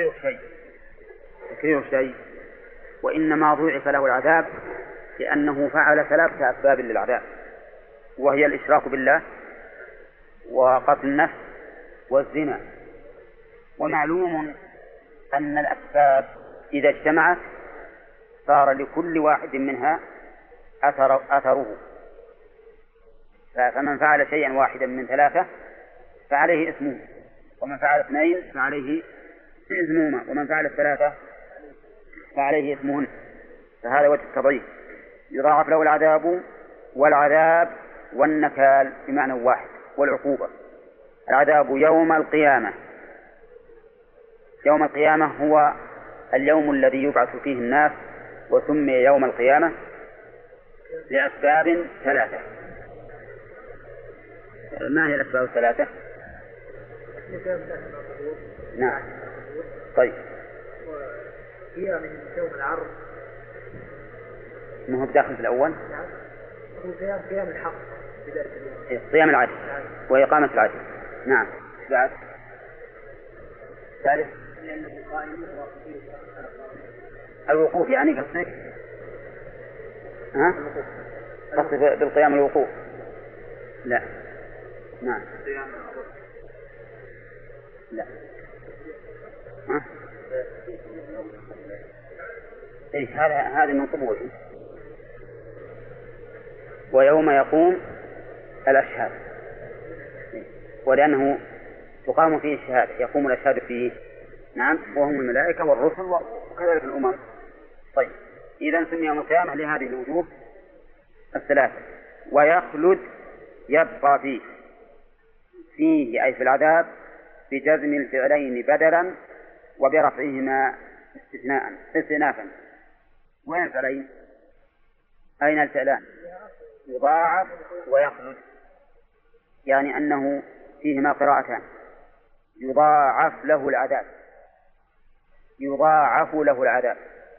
تكرير الشيء، وإنما ضُعف له العذاب لأنه فعل 3 أسباب للعذاب، وهي الإشراك بالله وقتل النفس والزنا. ومعلوم أن الأسباب إذا اجتمعت صار لكل واحد منها أثره، فمن فعل شيئا واحدا من 3 فعليه اسمه، ومن فعل 2 فعليه اسمهما، ومن فعل 3 فعليه اسمهن، فهذا وجه التضعيف. يضاعف له العذاب والنكال بمعنى واحد، والعقوبة. العذاب يوم القيامة، يوم القيامة هو اليوم الذي يبعث فيه الناس، وسمي يوم القيامة لأسباب 3. ما هي الأسباب 3؟ نعم. طيب قيام يوم العرض، ما هو بداخل في الأول؟ نعم، هو قيام الحق بذلك اليوم، قيام العدل. وإقامة العدل. نعم. بعد ثالث الوقوف، يعني قصدك ها؟ قصدك بالقيام الوقوف؟ لا. نعم. لا. ها؟ إيه هذا من قبوله. ويوم يقوم الأشهاد، ولأنه تقام فيه الشهادة، يقوم الأشهاد فيه. نعم. وهم الملائكة والرسل وكذلك الأمم. طيب، إذا سمي مسامح لهذه الوجوه الثلاثة. ويخلد يبقى فيه أي في العذاب بجزم الفعلين بدلا وبرفعهما استئنافا. وين الفعلين؟ أين الفعلان؟ يضاعف ويخلد، يعني أنه فيهما قراءتان. يضاعف له العذاب، يضاعف له العذاب،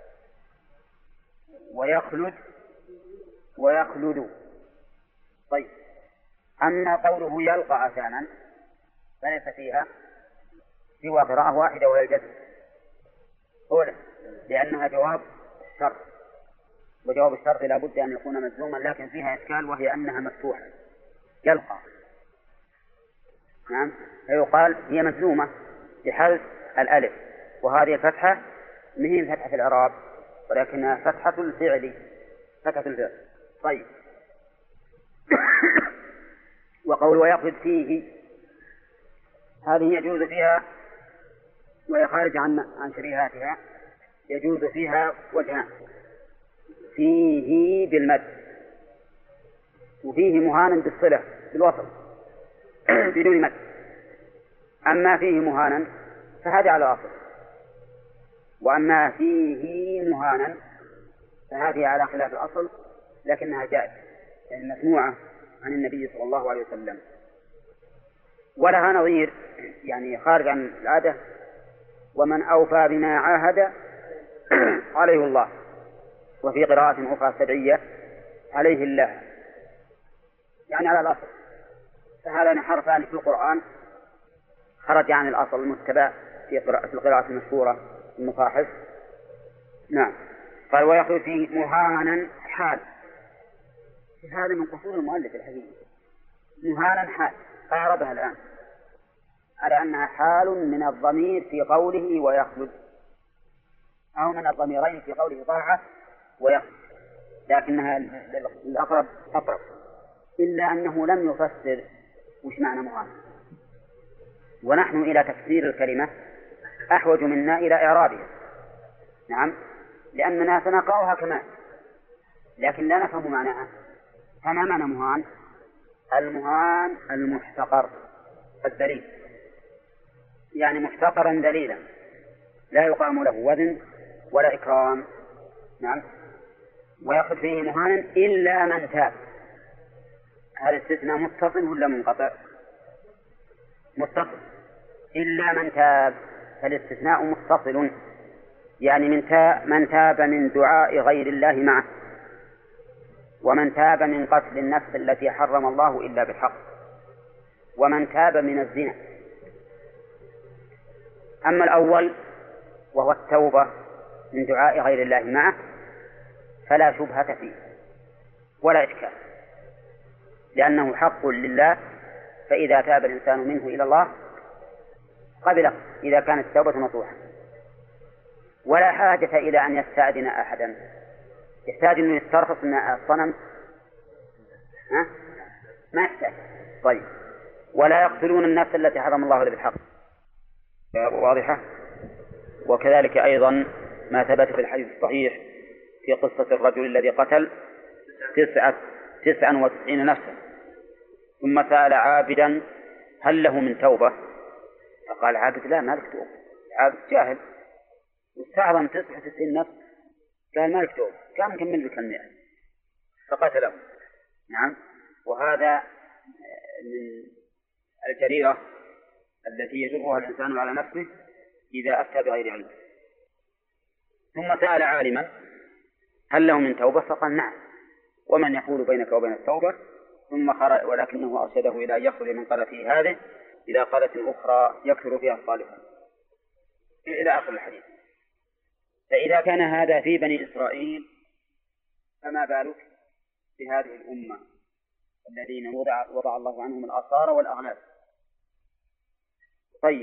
ويخلد. طيب، أما قوله يلقى أثاما فليس فيها سوى قراءة واحدة وهي الجزم، أولا لأنها جواب الشرط، وجواب الشرط لا بد أن يكون مجزوما، لكن فيها إشكال وهي أنها مفتوحة. يلقى، نعم، فيقال هي مجزومة بحذف الألف، وهذه الفتحة مهي فتحة الإعراب ولكنها فتحة الفعل، فتحة الفعل. طيب. وقول ويخرج فيه، هذه يجوز فيها وهي خارج عن شريهاتها، يجوز فيها وجهان: فيه بالمد، وفيه مهانا بالصلة بالوصل بدون مد. أما فيه مهانا فهذا على الأصل، وأما فيه مهانا فهذه على خلاف الأصل لكنها جائزة، يعني مسموعة عن النبي صلى الله عليه وسلم، ولها نظير يعني خارج عن العادة: ومن أوفى بما عاهد عليه الله. وفي قراءة أخرى سبعية: عليه الله، يعني على الأصل. فهذان حرفان في القرآن خرج عن الأصل المتبع في القراءة المشهورة المصاحف. نعم. قال ويخرج فيه مهانا حال، هذا من قصور المؤلف الحقيقي. مهانا حال أعربها الآن على أنها حال من الضمير في قوله ويخلد، أو من الضميرين في قوله ضاعف ويخلد، لكنها الأقرب أقرب، إلا أنه لم يفسر وش معنى مهانا، ونحن إلى تفسير الكلمة أحوج منا إلى إعرابها. نعم، لأننا سنقرأها كما، لكن لا نفهم معناها. فما معنى مهان؟ المهان المحتقر الذليل، يعني محتقرا ذليلا لا يقام له وزن ولا إكرام. نعم. ويأخذ فيه مهانا إلا من تاب. هذا استثناء متصل ولا منقطع؟ متصل. إلا من تاب، فالاستثناء متصل، يعني من تاب من دعاء غير الله معه، ومن تاب من قتل النفس التي حرم الله إلا بالحق، ومن تاب من الزنا. أما الأول وهو التوبة من دعاء غير الله معه فلا شبهة فيه ولا إشكال، لأنه حق لله، فإذا تاب الإنسان منه إلى الله قبله إذا كانت التوبة نصوحا، ولا حاجة إلى أن يستأذن أحدا، يحتاج أن يسترخص من الصنم؟ ما يحتاج. طيب. ولا يقتلون النفس التي حرم الله إلا بالحق، واضحة. وكذلك أيضا ما ثبت في الحديث الصحيح في قصة الرجل الذي قتل 99 نفسا، ثم سأل عابدا هل له من توبة؟ فقال عابد لا، ما لك توبة. عابد جاهل واستعظم 99 نفس، قال ما لك توبة، كان مكمل بك 100 فقتله. نعم. وهذا من الجريرة التي يجرها الإنسان على نفسه إذا أفتى بغير علم. ثم سأل عالما هل له من توبة؟ فقال نعم. ومن يحول بينك وبين التوبة؟ ثم خرج ولكنه أرشده إلى أن يخرج من قريته هذه إلى قرية أخرى يكثر فيها الصالحون إلى آخر الحديث. فإذا كان هذا في بني إسرائيل فما بالك بهذه الأمة الذين وضع الله عنهم الآثار والأغلال. طيب،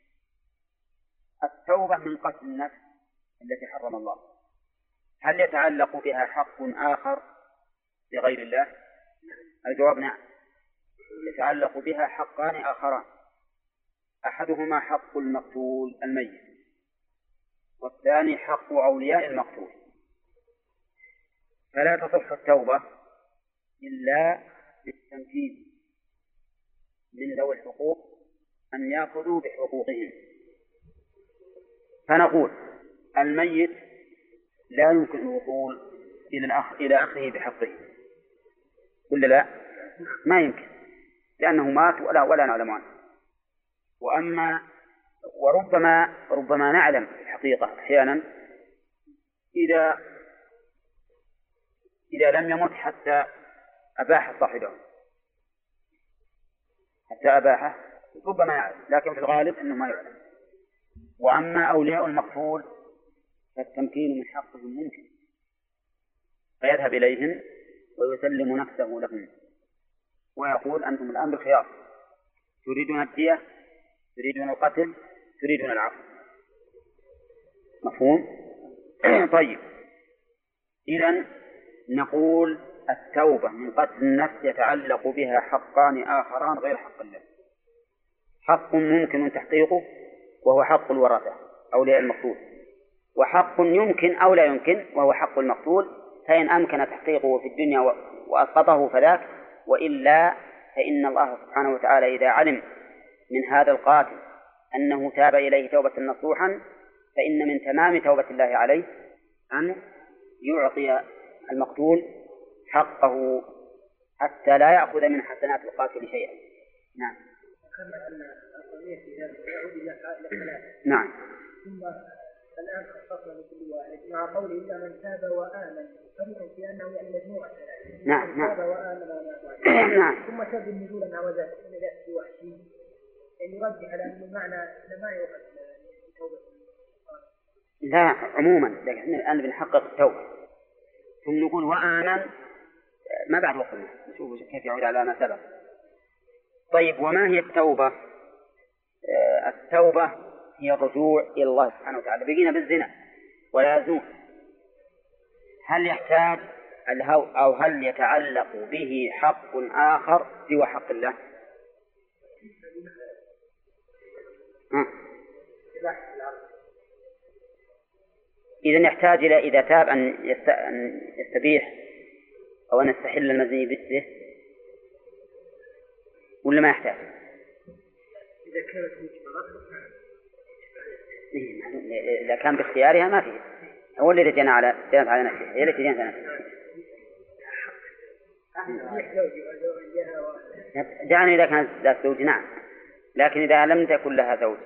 التوبة من قتل النفس التي حرم الله هل يتعلق بها حق آخر لغير الله؟ الجواب نعم، يتعلق بها حقان آخران، أحدهما حق المقتول الميت، والثاني حق أولياء المقتول. فلا تصح التوبة إلا بالتمكين من ذوي الحقوق أن يأخذوا بحقوقهم. فنقول الميت لا يمكن الوصول إلى أخذه بحقه، ولا لا؟ ما يمكن، لأنه مات ولا نعلم عنه. وربما نعلم في الحقيقة أحيانا إذا لم يمت حتى أباح صاحبه، ربما يعلم، لكن في الغالب أنه ما يعلم. وأما أولياء المقتول فالتمكين من حقهم ممكن، فيذهب إليهم ويسلم نفسه لهم ويقول أنتم الآن بالخيار، تريدون الدية، تريدون القتل، تريدون العفو. مفهوم؟ طيب، إذن نقول التوبة من قتل النفس يتعلق بها حقان آخران غير حق الله. حق ممكن تحقيقه وهو حق الورثة أولياء المقتول، وحق يمكن أو لا يمكن وهو حق المقتول، فإن أمكن تحقيقه في الدنيا وأسقطه فذاك، وإلا فإن الله سبحانه وتعالى إذا علم من هذا القاتل أنه تاب إليه توبة نصوحا فإن من تمام توبة الله عليه أن يعطي المقتول حقه حتى لا يأخذ من حسنات القاتل شيئا. نعم. نعم. ثم الآن خصصنا لكل واحد مع قوله إلا من تاب وآمن، فرق في أنه يعني مجموعة. نعم. تاب وآمن. نعم. ثم تاب النزول مع وزاد في وحشي، يعني يرجح على أن المعنى ما يؤخذ توبة. لا، عموما لكن الآن بنحقق التوبة ثم نقول وآمن ما بعد وصلنا، نشوف كيف يعود على ما سبق. طيب، وما هي التوبة؟ التوبة هي الرجوع إلى الله سبحانه وتعالى. بقينا بالزنا ولا يزنون، هل يحتاج أو هل يتعلق به حق آخر سوى حق الله؟ إذن يحتاج إلى إذا تاب أن يستبيح أو أن يستحل المزني به، ولا ما يحتاج؟ إذا كانت مجبرة إذا كان باختيارها ما فيه، هو الذي جنى على نفسه، هي التي جنت على نفسها. دعني إذا كانت ذات زوج نعم، لكن إذا لم تكن لها زوج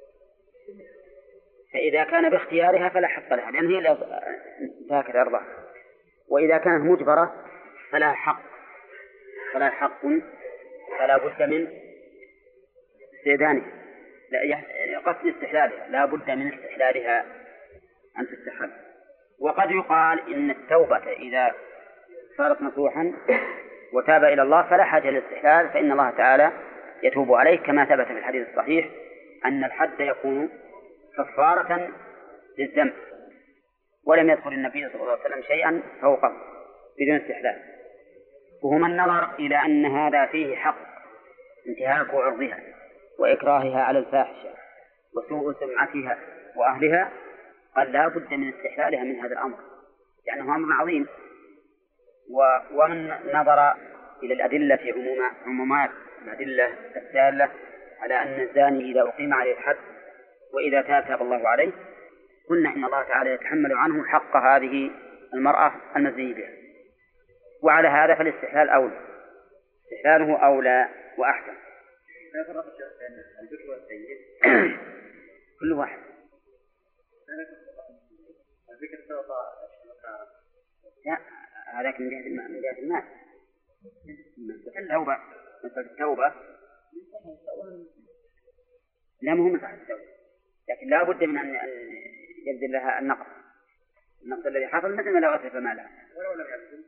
فإذا كان باختيارها فلا حق لها، لأن هي اللي انتهكت أرضها. وإذا كانت مجبرة فلا حق فلا بد من استئذانها، قصد استحلالها، لا بد من استحلالها أن تستحل. وقد يقال إن التوبة إذا صارت نصوحا وتاب إلى الله فلا حاجة للاستحلال، فإن الله تعالى يتوب عليه، كما ثبت في الحديث الصحيح أن الحد يكون كفارة للذنب، ولم يذكر النبي صلى الله عليه وسلم شيئا فوقه بدون استحلال. وهما النظر إلى أن هذا فيه حق انتهاك عرضها وإكراهها على الفاحشة وسوء سمعتها وأهلها، قال لا بد من استحلالها من هذا الأمر لأنه أمر عظيم. ومن نظر إلى الأدلة عمومات الأدلة الدالة على أن الزاني إذا أقيم عليه الحد وإذا تاب الله عليه، قلنا إن الله تعالى يتحمل عنه حق هذه المرأة المزني بها. وعلى هذا فالاستحلال أولى، استحلاله أولى وأحسن. كل واحد لا، هذاك من جهة المال. مثل التوبة لا مهم مسح التوبة، لكن لا بد من أن يبذل لها النقص الذي حصل مثل ما لو أتلف مالها ولو لم يبذل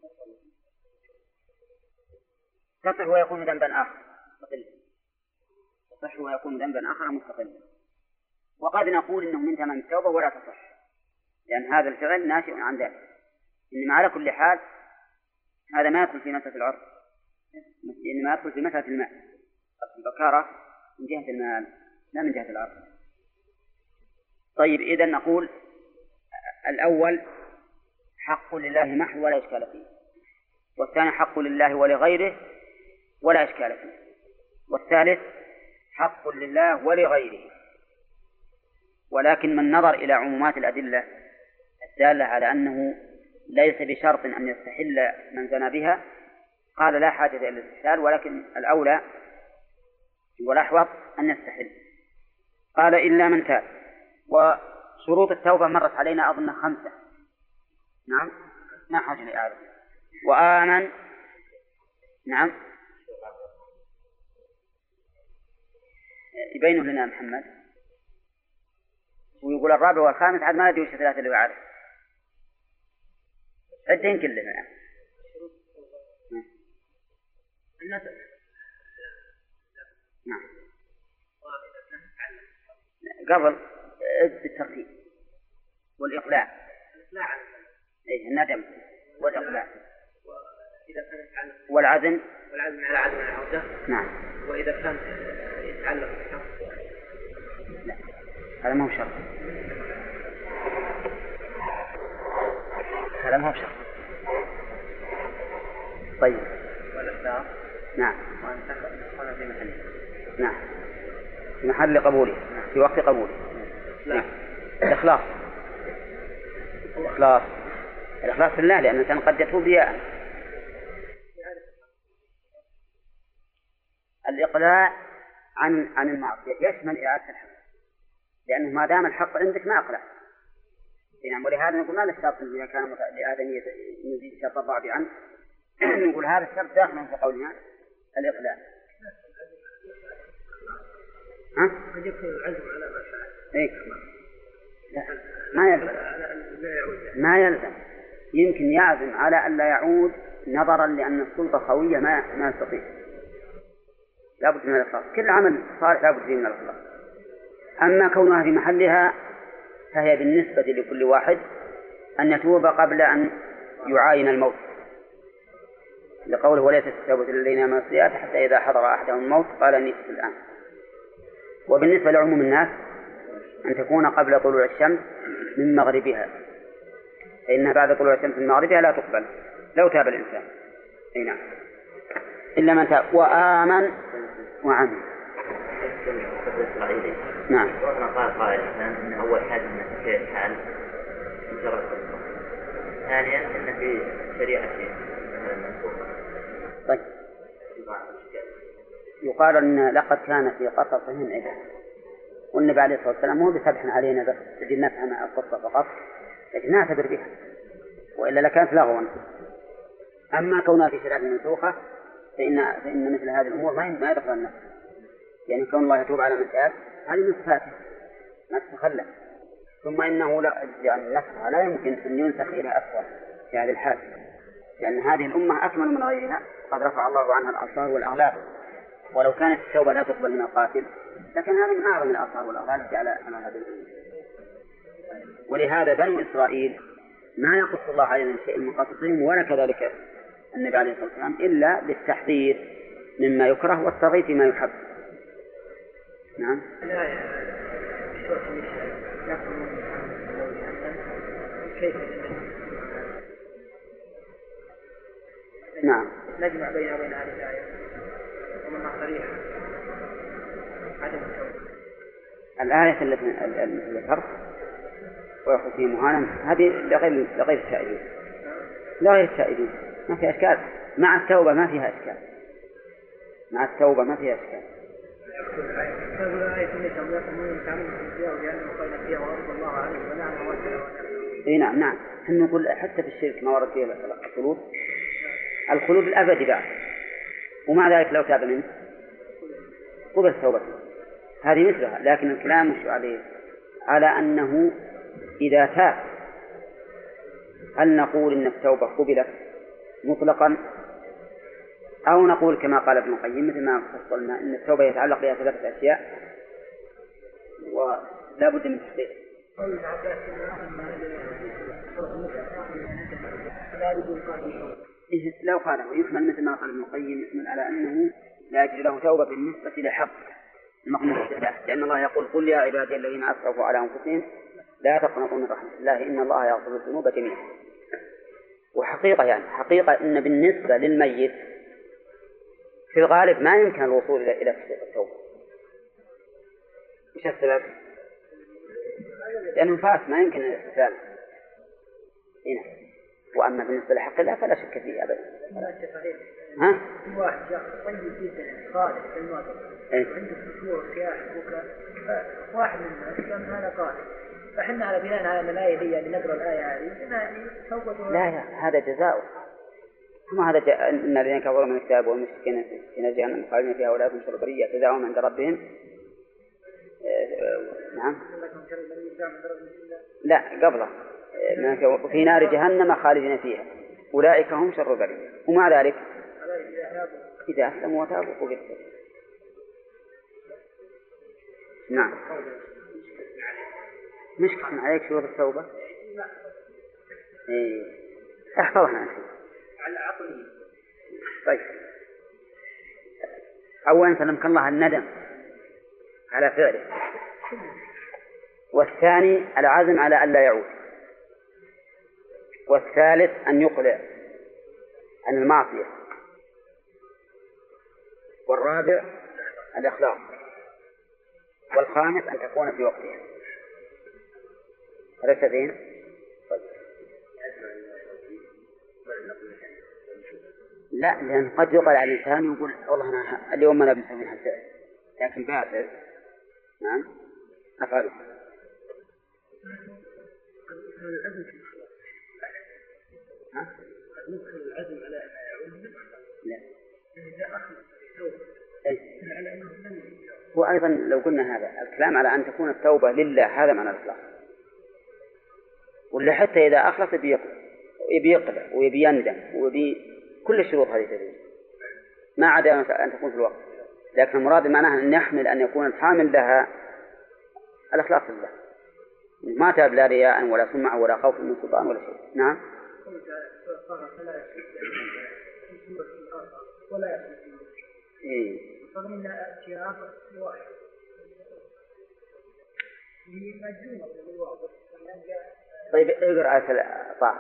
تصح ويكون ذنبا آخر مستقلا، تصح ويكون ذنبا آخر مستقلا. وقد نقول إنه من تمام التوبة ولا تصح، لأن هذا الفعل ناشئ عن ذلك. إنما على كل حال هذا ما يدخل في مسألة العرض، إنما يدخل في مسألة المال، البكارة من جهة المال لا من جهة العرض. طيب إذا نقول الأول حق لله محض ولا إشكال فيه، والثاني حق لله ولغيره ولا إشكال فيه، والثالث حق لله ولغيره. ولكن من نظر إلى عمومات الأدلة الدالة على أنه ليس بشرط أن يستحل من زنى بها قال لا حاجة إلى الاستحلال، ولكن الأولى والأحوط أن يستحل. قال إلا من تاب. وشروط التوبة مرت علينا أظن 5. نعم ما حاجة لإعادة. وآمن. نعم يبينه لنا محمد. ويقول الرابع والخامس عاد ما ندري وش 3 اللي بعده. عدين كلنا. نعم قبل بالترتيب والإقلاع الندم والإقلاع والعزم على عدم العودة. نعم. وإذا كان يتعلق بالحق لا هذا ما هو شرط، هذا ما هو شرط. طيب والإخلاص. نعم. وأن في محله. نعم في محل قبوله في وقت قبوله. لا الإخلاص الإخلاص في الله، لأن الإنسان قد يتوب رياء. الإقلاع عن المعصية يشمل إعادة الحق، لأنه ما دام الحق عندك ما أقلع. يعني ولهذا نقول ما الشرط إذا كان لآدمية يزيد شرط الرابعا نقول هذا الشرط داخل في قولنا الإقلاع. ها؟ قد يكون العزم على ما إيه؟ لا ما يلزم يمكن يعزم على أن لا يعود نظرا لأن السلطة خوية ما يستطيع. لا بد من الإخلاص، كل عمل صالح لا بد فيه من الإخلاص. أما كونها في محلها فهي بالنسبة لكل واحد أن يتوب قبل أن يعاين الموت، لقوله وليست التوبة للذين يعملون السيئات حتى إذا حضر أحدهم الموت قال إني تبت الآن. وبالنسبة لعموم الناس أن تكون قبل طلوع الشمس من مغربها، فإنها بعد طلوع الشمس من مغربها لا تقبل لو تاب الإنسان. أي نعم إلا من تاب وآمن وعمل. نعم. قال قائل أن أول حاجة أن في الحال مجرد قصة، ثانيا أن في شريعة طيب يقال أن لقد كان في قصصهم عبرة، والنبي عليه الصلاة والسلام هو بسبح علينا بس تجي نفهم القصة فقط لكن نعتبر بها، وإلا لكانت لغوا. أما كونها في شريعة منسوخة فإن مثل هذه الأمور ما يدخل النفس، يعني كون الله يتوب على من تاب هذه من صفاته ما تتخلى. ثم إنه يعني نفسها لا يمكن أن ينسخ إلى أسوأ في هذه الحال، لأن هذه الأمة أكمل من غيرها، قد رفع الله عنها الأعصار والأغلال. ولو كانت التوبة لا تقبل من القاتل لكن هذا من أعظم الأعصار والأغلال التي على هذه الأمة. ولهذا بنو إسرائيل ما يقص الله عليهم شيء من قصصهم ولا كذلك النبي عليه الصلاة والسلام إلا للتحذير مما يكره والترغيب فيما يحب. نعم. نعم. نجمع بين هذه الآية ومنها صريحة عدم التوبة. الآية التي ذكرت ويأخذ فيه مهانا هذه لغير التائبين، لغير التائبين ما فيها إشكال. مع التوبة ما فيها إشكال، مع التوبة ما فيها إشكال. اي نعم. احنا نقول حتى في الشرك ما ورد فيه الخلود الخلود الأبدي بعد، ومع ذلك لو تاب منه قبل توبته. هذه مثلها، لكن الكلام مش على أنه إذا تاب هل نقول إن التوبة قبلت مطلقا، أو نقول كما قال ابن القيم مثل ما فصلنا إن التوبة يتعلق بها 3 أشياء ولا بد من تحقيق. لو قاله يحمل مثل ما قال ابن القيم، يحمل على أنه لا يجري له توبة بالنسبة لحق المقنوع، لأن الله يقول قل يا عبادي الذين أسرفوا على أنفسهم لا تقنطوا من رحمة الله إن الله يغفر الذنوب جميعا. وحقيقة يعني حقيقة إن بالنسبة للميت في الغالب ما يمكن الوصول إلى تحقيق التوبة. إيش السبب؟ لأنه فات ما يمكن الاستسلام هنا. وأما بالنسبة لحق الله فلا شك فيه أبدا. ها؟ واحد شخص طيب جدا خالد في الماضي عنده كسور كياح واحد من الناس كان هذا قادر، فحنا على بناء على الآية دي يعني نقرأ الآية هذه توبة. لا هذا جزاؤه، ثم هذا إن الذين كفروا من الكتاب والمشركين في نار جهنم خالدين فيها أولئك هم شر البرية جزاؤهم عند ربهم. نعم لا قبله في نار جهنم خالدين فيها أولئك هم شر البرية. ومع ذلك إذا أسلموا وتابوا قبل. نعم مشكلة عليك شروط التوبة. احفظنا أنت على عقلي. طيب أولا سلمك الله الندم على فعله، والثاني العزم على أن لا يعود، والثالث أن يقلع عن المعصية، والرابع الإخلاص، والخامس أن تكون في وقتها. هذا السبيل. لا لأن قد يقال على الإنسان يقول والله أنا اليوم أنا بسوي هالفعل لكن بعد نعم أفعله. العزم على لا وأيضا لو قلنا هذا الكلام على أن تكون التوبة لله هذا معنى الإخلاص، ولا حتى إذا أخلص يبي يقلع ويبي يندم ويبي كل الشروط هذه تدري ما عدا أن تكون في الوقت، لكن المراد معناها أن يحمل أن يكون الحامل لها الإخلاص لله، ما تاب لا رياء ولا سمعة ولا خوف من سلطان ولا شيء. نعم طيب اقرأ طه.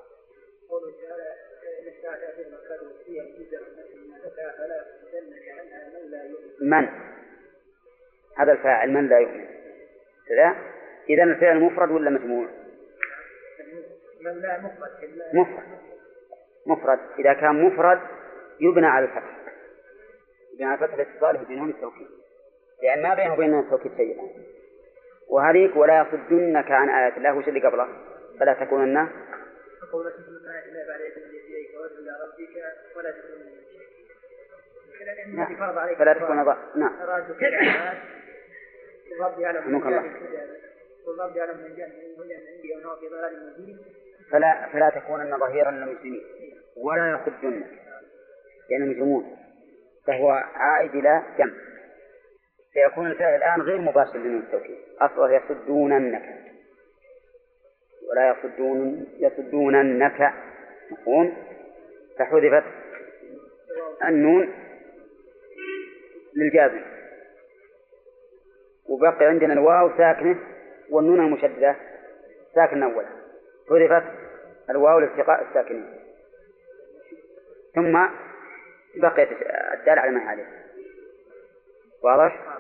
من هذا الفاعل من لا يؤمن كذا. إذا الفعل مفرد ولا مجموع؟ من لا مفرد. إذا كان مفرد يبنى على الفتح، يبنى على فتح الاتصال بينهم التوكيد، لأن ما بينه وبين التوكيد شيء. وهذيك ولا يصدنك عن آيات الله وش اللي قبله فلا تكونن فلا تكون نعم فلا تكونن ظهيرا للمسلمين ولا يصدنك يعني مجرمون، فهو عائد إلى جمع، سيكون الفعل الآن غير مباشر من التوكيد. أصلا يصدوننك ولا يصدوننك مفهوم، فحذفت النون للجازم، وبقي عندنا الواو ساكنة والنون المشددة ساكنة أولا، حذفت الواو لالتقاء الساكنين، ثم بقيت الدال على ما عليه. واضح؟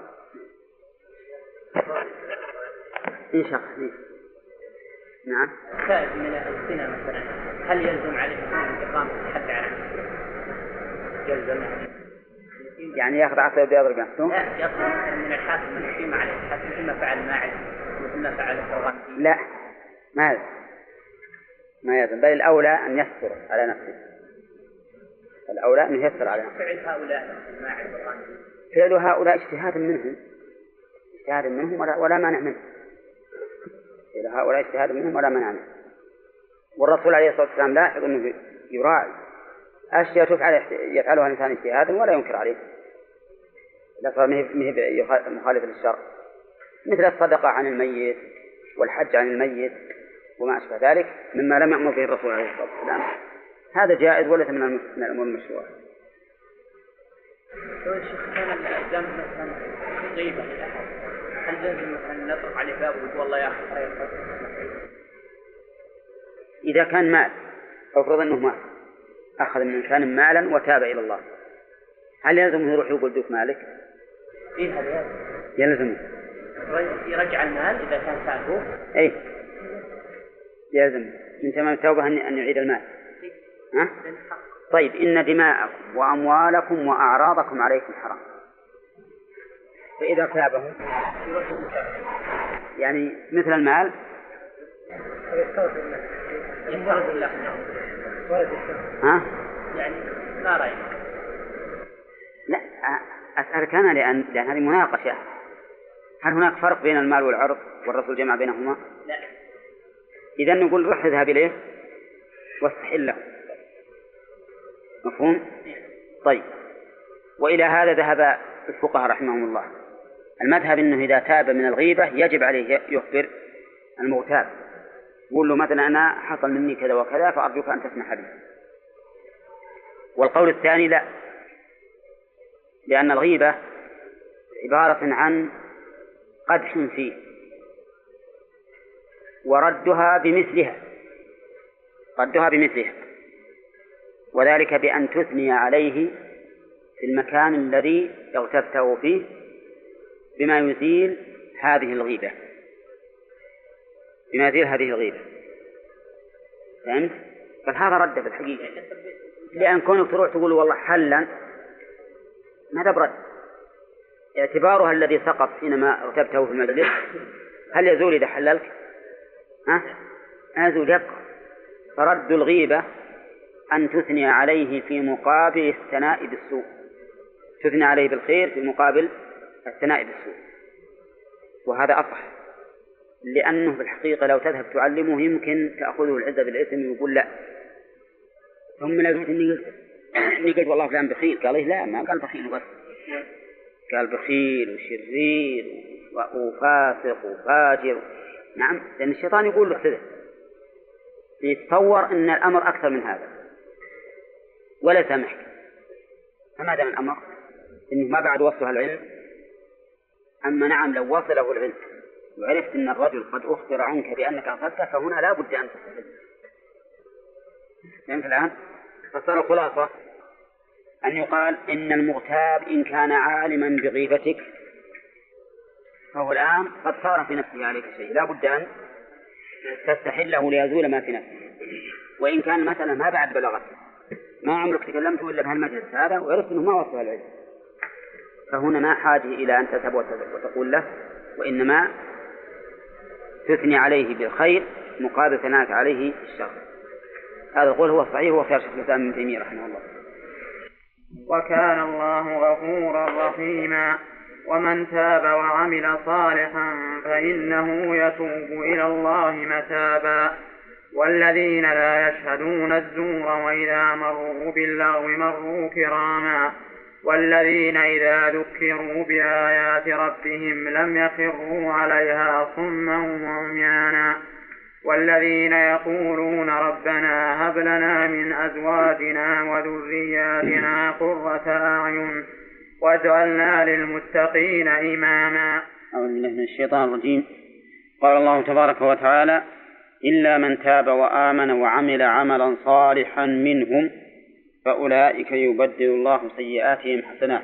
إن شاء الله. نعم. التائب من الزنا مثلا هل يلزم عليه إقامة الحد على نفسه؟ يلزم يعني يأخذ عصا ويضرب نفسه؟ لا يأخذ من الحاكم من يقيم عليه الحد مثل ما فعل ماعز مثل ما فعل القرآن. لا ما يلزم، بل الأولى أن يستر على نفسه الأولى أن ييسر علينا. فعل هؤلاء مع القرآن فعل هؤلاء اجتهاد منهم ولا مانع منه. فعل هؤلاء اجتهاد منهم ولا مانع منه. والرسول عليه الصلاة والسلام لاحظ أنه يراعي أشياء يفعلها الإنسان اجتهادا ولا ينكر عليه، لا صار مخالف للشرع، مثل الصدقة عن الميت والحج عن الميت وما أشبه ذلك مما لم يأمر به الرسول عليه الصلاة والسلام. هذا جائز وليس من الأمور المشروعة. لو الشيخ كان الذنب مثلا غيبة للأحد، هل لازم مثلا نطرق عليه باب ويقول والله يا أخي إذا كان مال أفرض أنه مال أخذ من إنسان مالا وتاب إلى الله، هل يلزمه يروح يقول دوك مالك؟ إيه هذا يلزمه يرجع المال إذا كان ساقه. إيه يلزم من تمام التوبة أن يعيد المال. ها؟ طيب إن دماءكم وأموالكم وأعراضكم عليكم حرام، فإذا تابهم يعني مثل المال ها؟ يعني لا رأي. لا أسألك أنا لأن هذه مناقشة، هل هناك فرق بين المال والعرض والرسول جمع بينهما؟ لا. إذا نقول روح اذهب إليه واستحله، مفهوم؟ طيب، وإلى هذا ذهب الفقهاء رحمهم الله. المذهب أنه إذا تاب من الغيبة يجب عليه يخبر المغتاب، يقول له مثلا أنا حصل مني كذا وكذا فأرجوك أن تسمح لي. والقول الثاني لا، لأن الغيبة عبارة عن قدح فيه وردها بمثلها، وذلك بأن تثني عليه في المكان الذي اغتبته فيه بما يزيل هذه الغيبة، فهمت؟ فهذا رد بالحقيقة، لأن كونك تروح تقول والله حلا ماذا برد؟ اعتبارها الذي سقط حينما اغتبته في المجلس هل يزول إذا حللك؟ يزول يبقى. فرد الغيبة أن تثني عليه في مقابل الثناء بالسوء، تثني عليه بالخير في مقابل الثناء بالسوء، وهذا أصح، لأنه في الحقيقة لو تذهب تعلمه يمكن تأخذه العزة بالإثم ويقول لا، ثم لو إني قلت والله فلان بخيل، قال إيه لا، ما قال بخيل بس، قال بخيل وشرير وفاسق وفاجر. نعم، لأن الشيطان يقول له كذا، يتصور أن الأمر أكثر من هذا ولا سامحك. فما دام الأمر إنه ما بعد وصلها العلم، أما نعم لو وصله العلم وعرفت أن الرجل قد أخبر عنك بأنك أخذته، فهنا لا بد أن تستحل. فهمت الآن؟ فصار الخلاصة أن يقال إن المغتاب إن كان عالما بغيبتك فهو الآن قد صار في نفسه عليك شيء، لا بد أن تستحله ليزول ما في نفسه. وإن كان مثلا ما بعد بلغت، ما عمرك تكلمت إلا بهالمجلس هذا وعرفت أنه ما وصل العلم، فهنا ما حاجة إلى أن تذهب وتقول له، وإنما تثني عليه بالخير مقابل ثناك عليه الشر. هذا القول هو الصحيح، هو خيار شيخ الإسلام ابن تيمية رحمه الله. وكان الله غفورا رحيما. ومن تاب وعمل صالحا فإنه يتوب إلى الله متابا. والذين لا يشهدون الزور وإذا مروا باللغو مروا كراما. والذين إذا ذكروا بآيات ربهم لم يخروا عليها صما وعميانا. والذين يقولون ربنا هب لنا من أزواجنا وذرياتنا قرة أعين واجعلنا للمتقين إماما. أعوذ بالله من الشيطان الرجيم. قال الله تبارك وتعالى: إلا من تاب وآمن وعمل عملا صالحا منهم فأولئك يبدل الله سيئاتهم حسنات.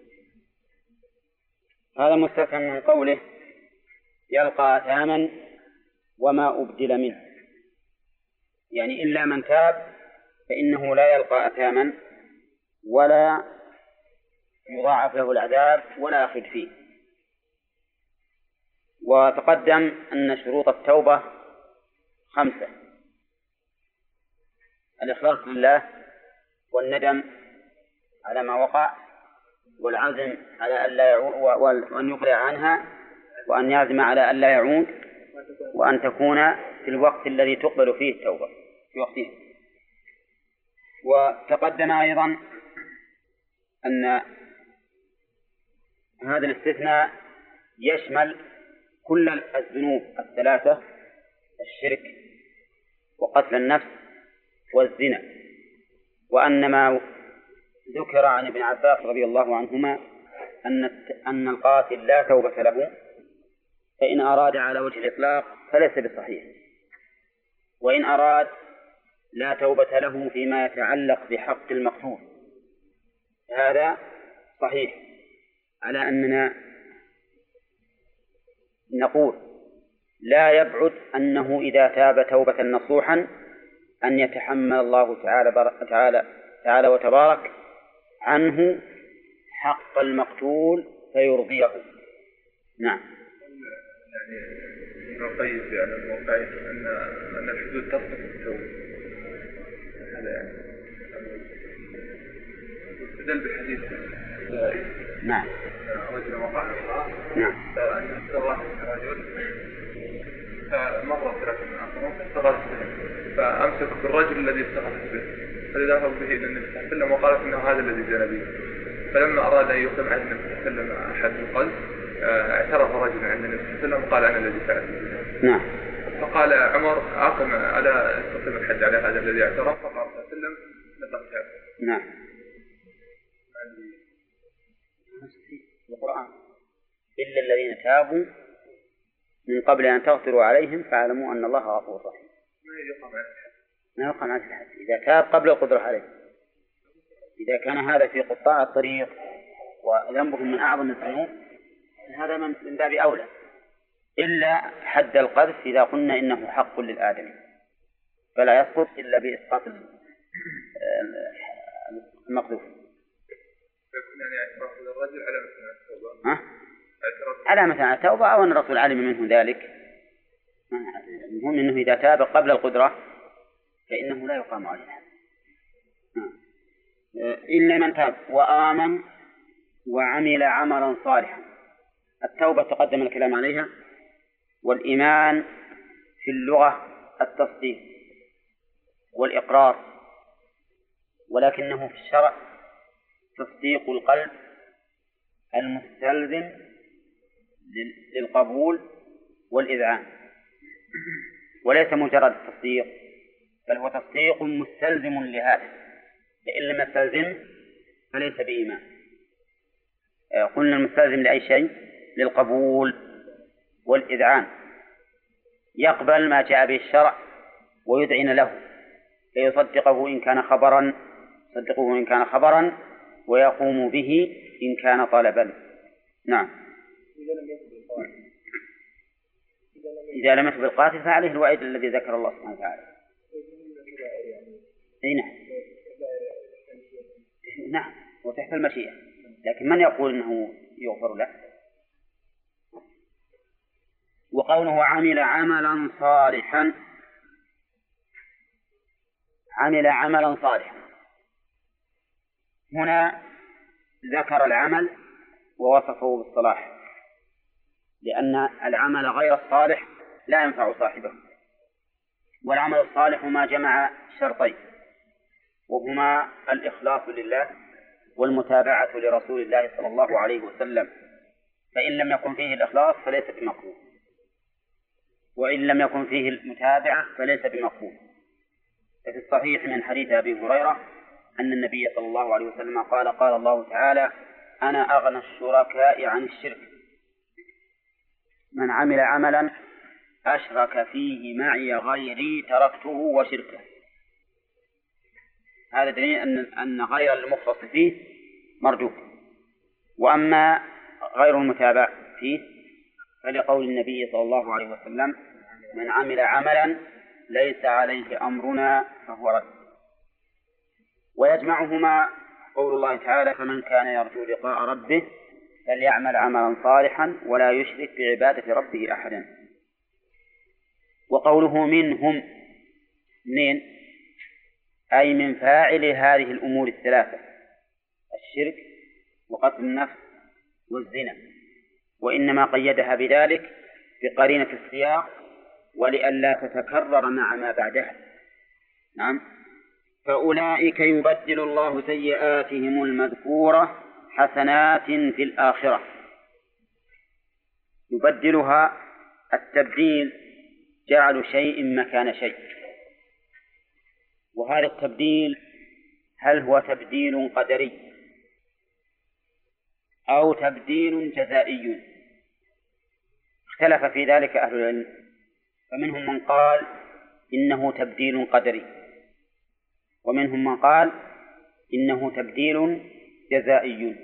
هذا مستثنى من قوله يلقى أثاما وما أبدل منه، يعني إلا من تاب فإنه لا يلقى أثاما ولا يضاعف له العذاب ولا يخلد فيه. وتقدم أن شروط التوبة 5: الإخلاص لله، والندم، على ما وقع، والعزم على ألا يعود، وأن يقلع عنها، وأن يعزم على ألا يعود، وأن تكون في الوقت الذي تقبل فيه التوبة في وقته. وتقدم أيضا أن هذا الاستثناء يشمل كل الذنوب الثلاثة: الشرك وقتل النفس والزنا. وأن ما ذكر عن ابن عباس رضي الله عنهما أن القاتل لا توبة له، فإن أراد على وجه الإطلاق فليس بصحيح، وإن أراد لا توبة له فيما يتعلق بحق المقتول هذا صحيح، على أننا نقول لا يبعد أنه إذا تاب توبة نصوحا أن يتحمل الله تعالى وتبارك عنه حق المقتول فيرضيه. نعم. يعني نقيد على الموقعين أن الحدود تصف التوبة، هذا يعني استدل بحديث نعم رجل وقع نعم فأن استغرق رجل فمر 3 سنوات فاستغرق فأمسك بالرجل الذي استغرق به فذهب به إلى النبي صلى الله عليه وسلم وقال إنه هذا الذي زنى به. فلما أراد أن يقيم عند النبي صلى الله عليه وسلم أحد القلب اعترف رجل عند النبي صلى الله عليه وسلم وقال أنا الذي فعلت به. نعم. فقال عمر أقم على استقيم الحد على هذا الذي اعترف، فقال صلى الله عليه وسلم لقد تاب. نعم. القرآن إلا الذين تابوا من قبل أن تغفروا عليهم فاعلموا أن الله غفور رحيم. ما يقام عليه الحد إذا تاب قبل القدرة عليه. إذا كان هذا في قطاع الطريق وذنبهم من أعظم الذنوب هذا من باب أولى، إلا حد القذف إذا قلنا إنه حق للآدمي فلا يسقط إلا بإسقاط المقذوف. على مثلا التوبة أو أن الرسول علم منه ذلك. المهم أنه إذا تاب قبل القدرة فإنه لا يقام عليه الحد. إلا من تاب وآمن وعمل عملا صالحا. التوبة تقدم الكلام عليها، والإيمان في اللغة التصديق والإقرار، ولكنه في الشرع تصديق القلب المستلزم للقبول والإذعان، وليس مجرد التصديق، بل هو تصديق مستلزم لهذا، فإن لم يستلزم فليس بإيمان. قلنا المستلزم لأي شيء؟ للقبول والإذعان، يقبل ما جاء به الشرع ويذعن له، فيصدقه إن كان خبرا صدقه إن كان خبرا ويقوم به إن كان طلبا. نعم. إذا لم يكن بالقاتل فعليه الوعيد الذي ذكر الله سبحانه وتعالى. نعم وتحت المشيئة، لكن من يقول إنه يغفر له؟ وقوله عمل عملا صالحا، عمل عملا صالحا هنا ذكر العمل ووصفه بالصلاح، لأن العمل غير الصالح لا ينفع صاحبه. والعمل الصالح ما جمع شرطين، وهما الإخلاص لله والمتابعة لرسول الله صلى الله عليه وسلم، فإن لم يكن فيه الإخلاص فليس بمقبول، وإن لم يكن فيه المتابعة فليس بمقبول. ففي الصحيح من حديث أبي هريرة أن النبي صلى الله عليه وسلم قال: قال الله تعالى: أنا أغنى الشركاء عن الشرك، من عمل عملا أشرك فيه معي غيري تركته وشركه. هذا دليل أن غير المخلص فيه مردود. وأما غير المتابع فيه فلقول النبي صلى الله عليه وسلم: من عمل عملا ليس عليه أمرنا فهو رد. ويجمعهما قول الله تعالى: فمن كان يرجو لقاء ربه فليعمل عملا صالحا ولا يشرك بعبادة ربه أحدا. وقوله منهم، منين؟ أي من فاعل هذه الأمور الثلاثة: الشرك وقتل النفس والزنا، وإنما قيدها بذلك بقرينة السياق ولئلا تتكرر مع ما بعدها. نعم. فأولئك يبدل الله سيئاتهم المذكورة حسنات في الآخرة. يبدلها التبديل جعل شيء مكان شيء، وهذا التبديل هل هو تبديل قدري أو تبديل جزائي؟ اختلف في ذلك أهل العلم، فمنهم من قال إنه تبديل قدري، ومنهم من قال إنه تبديل جزائي.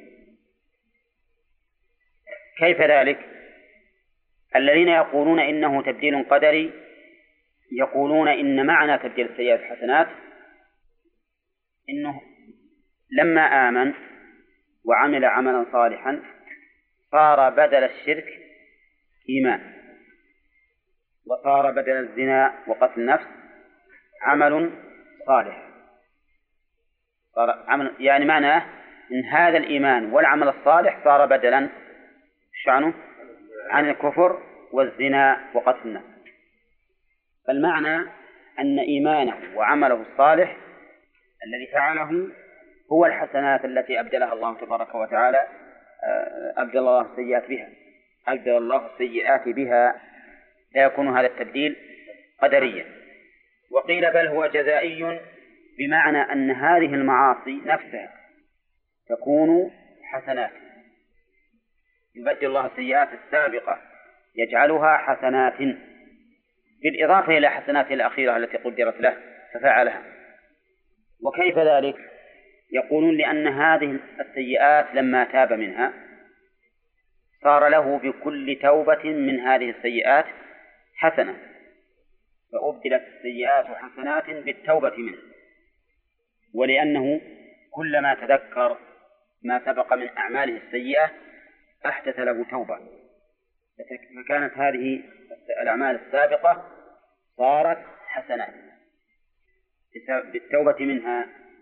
كيف ذلك؟ الذين يقولون إنه تبديل قدري يقولون إن معنى تبديل السيئات حسنات إنه لما آمن وعمل عملا صالحا صار بدل الشرك إيمان، وصار بدل الزنا وقتل النفس عمل صالح. يعني معناه إن هذا الإيمان والعمل الصالح صار بدلا شعنه عن الكفر والزنا وقتل النفس. فالمعنى أن إيمانه وعمله الصالح الذي فعله هو الحسنات التي أبدلها الله تبارك وتعالى، أبدل الله السيئات بها، لا يكون هذا التبديل قدريا. وقيل بل هو جزائي، بمعنى أن هذه المعاصي نفسها تكون حسنات، يبدل الله السيئات السابقة يجعلها حسنات بالإضافة إلى حسناته الأخيرة التي قدرت له ففعلها. وكيف ذلك؟ يقولون لأن هذه السيئات لما تاب منها صار له بكل توبة من هذه السيئات حسنة، فأبدلت السيئات حسنات بالتوبة منها، ولأنه كلما تذكر ما سبق من أعماله السيئة أحدث له توبة، فكانت هذه الأعمال السابقة صارت حسنات بالتوبة منها.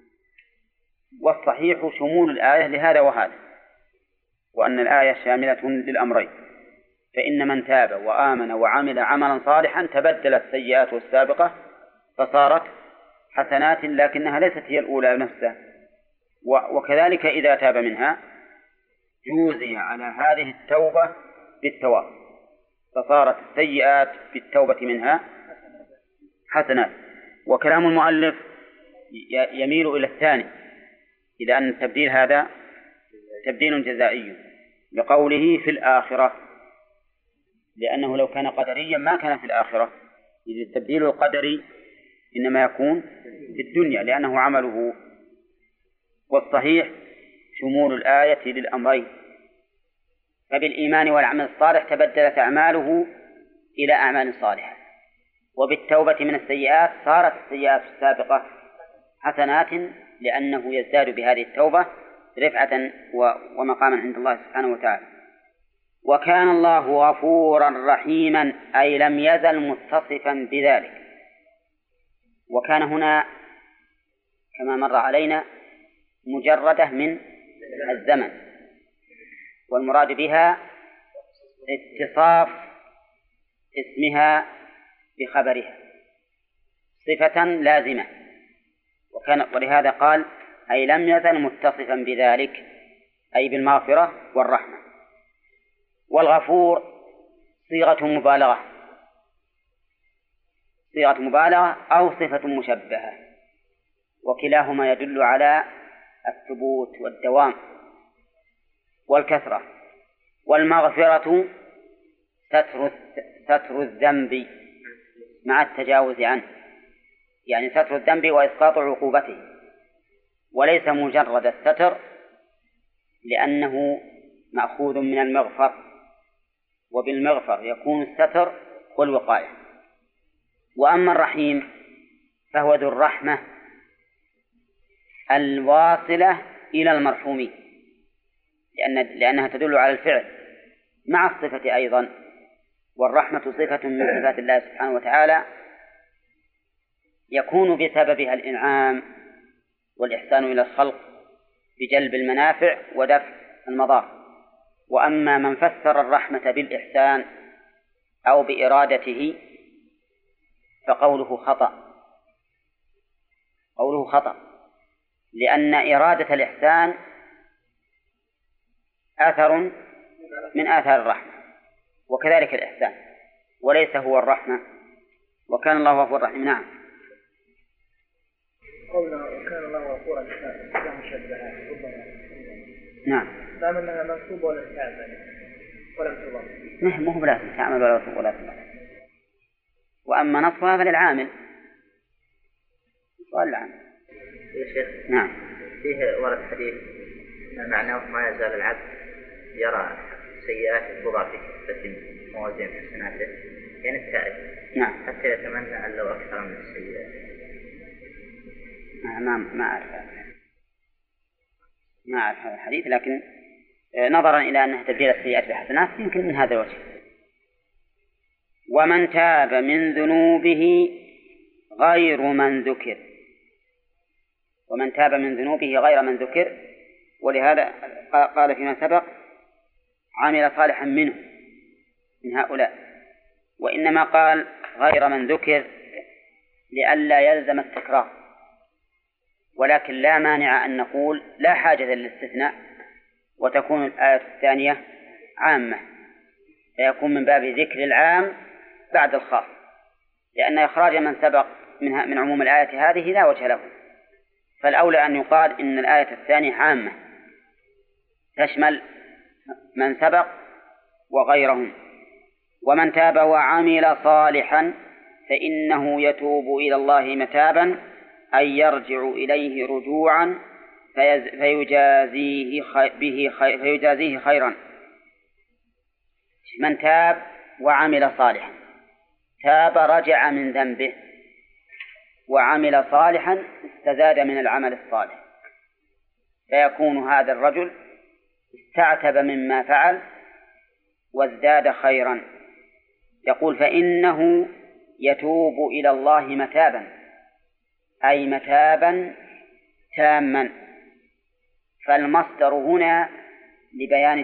والصحيح شمول الآية لهذا وهذا، وأن الآية شاملة للأمرين، فإن من تاب وآمن وعمل عملا صالحا تبدلت سيئاته السابقة فصارت حسنات، لكنها ليست هي الأولى نفسها. وكذلك إذا تاب منها جوزي على هذه التوبة بالثواب، فصارت السيئات بالتوبة منها حسنات. وكلام المؤلف يميل إلى الثاني، إلى أن التبديل هذا تبديل جزائي بقوله في الآخرة، لأنه لو كان قدريا ما كان في الآخرة، إذ التبديل القدري إنما يكون في الدنيا لأنه عمله. والصحيح شمول الآية للأمرين، فبالإيمان والعمل الصالح تبدلت أعماله إلى أعمال صالحة، وبالتوبة من السيئات صارت السيئات السابقة حسنات، لأنه يزداد بهذه التوبة رفعة ومقاما عند الله سبحانه وتعالى. وكان الله غفورا رحيما، أي لم يزل متصفا بذلك. وكان هنا كما مر علينا مجردة من الزمن، والمراد بها اتصاف اسمها بخبرها صفة لازمة، ولهذا قال أي لم يزل متصفا بذلك، أي بالمغفرة والرحمة. والغفور صيغة مبالغة أو صفة مشبهة، وكلاهما يدل على الثبوت والدوام والكثرة. والمغفرة ستر الذنب مع التجاوز عنه، يعني ستر الذنب وإسقاط عقوبته، وليس مجرد الستر، لأنه مأخوذ من المغفر، وبالمغفر يكون الستر والوقاية. وأما الرحيم فهو ذو الرحمة الواصلة إلى المرحومين، لأنها تدل على الفعل مع الصفة أيضا، والرحمة صفة من صفات الله سبحانه وتعالى يكون بسببها الإنعام والإحسان إلى الخلق بجلب المنافع ودفع المضار. وأما من فسر الرحمة بالإحسان أو بإرادته فقوله خطأ، قوله خطأ، لأن إرادة الإحسان أثر من آثار الرحمة، وكذلك الإحسان، وليس هو الرحمة. وكان الله غفورا رحيما. نعم. قولنا وكان الله غفورا لا مشبهات ربما. نعم. دام انها منصوبه ولم تعمل ولم تضم. نعم، مو بلازم تعمل ولا تضم. واما نصبها فللعامل. سؤال العامل. يا شيخ. نعم. فيه ورد حديث معناه ما يزال العبد يرى سيئات تضع في كفة موازين حسناته، يعني التائب. نعم. حتى يتمنى أن لو أكثر من السيئات. ما أعرف هذا الحديث، لكن نظرا إلى أنها تبديل السيئات بحسنات يمكن من هذا الوجه. ومن تاب من ذنوبه غير من ذكر. ومن تاب من ذنوبه غير من ذكر، ولهذا قال فيما سبق عمل صالحا منه من هؤلاء، وإنما قال غير من ذكر لئلا يلزم التكرار، ولكن لا مانع أن نقول لا حاجة للاستثناء وتكون الآية الثانية عامة، فيكون من باب ذكر العام بعد الخاص، لأن إخراج من سبق من عموم الآية هذه لا وجه له، فالأولى أن يقال إن الآية الثانية عامة تشمل من سبق وغيرهم. ومن تاب وعمل صالحا فإنه يتوب إلى الله متابا، أي يرجع إليه رجوعا فيجازيه خيرا. من تاب وعمل صالحا، تاب رجع من ذنبه، وعمل صالحا استزاد من العمل الصالح، فيكون هذا الرجل استعتب مما فعل وازداد خيرا. يقول فإنه يتوب إلى الله متابا، أي متابا تاما، فالمصدر هنا لبيان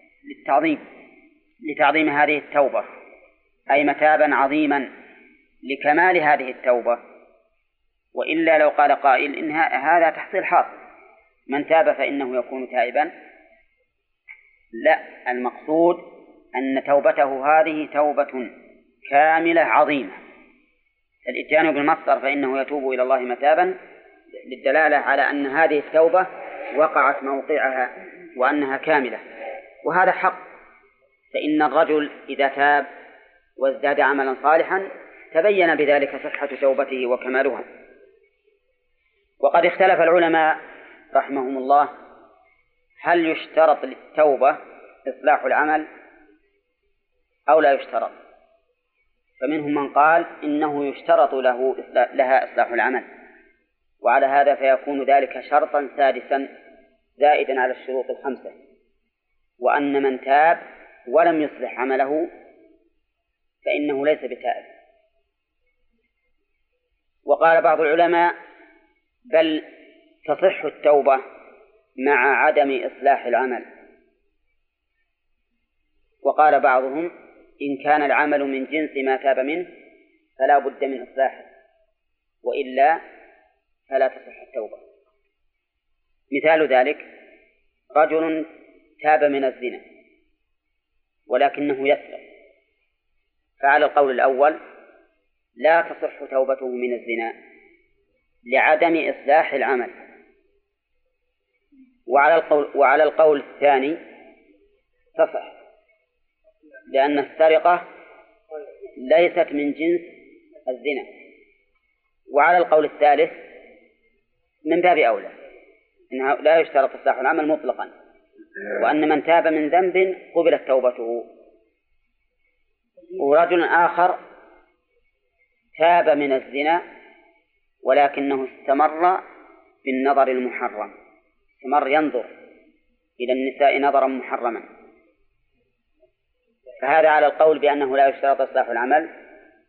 لتعظيم هذه التوبة، أي متابا عظيما لكمال هذه التوبة. وإلا لو قال قائل إن هذا تحصيل حاصل، من تاب فإنه يكون تائبا، لا، المقصود أن توبته هذه توبة كاملة عظيمة. الإتيان بالمصدر فإنه يتوب إلى الله متابا للدلالة على أن هذه التوبة وقعت موقعها وأنها كاملة، وهذا حق. فإن الرجل إذا تاب وازداد عملا صالحا تبين بذلك صحة توبته وكمالها. وقد اختلف العلماء رحمهم الله هل يشترط للتوبة إصلاح العمل أو لا يشترط، فمنهم من قال إنه يشترط لها إصلاح العمل، وعلى هذا فيكون ذلك شرطا سادسا زائدا على الشروط الخمسة، وأن من تاب ولم يصلح عمله فإنه ليس بتائب. وقال بعض العلماء بل تصح التوبة مع عدم إصلاح العمل. وقال بعضهم إن كان العمل من جنس ما تاب منه فلا بد من إصلاحه، وإلا فلا تصح التوبة. مثال ذلك رجل تاب من الزنا ولكنه يسرق، فعلى القول الأول لا تصح توبته من الزنا لعدم إصلاح العمل، وعلى القول الثاني تصح لأن السرقة ليست من جنس الزنا، وعلى القول الثالث من باب أولى إنه لا يشترط إصلاح العمل مطلقا، وأن من تاب من ذنب قبلت توبته. ورجل آخر تاب من الزنا ولكنه استمر بالنظر المحرم، استمر ينظر إلى النساء نظرا محرما، فهذا على القول بأنه لا يشترط إصلاح العمل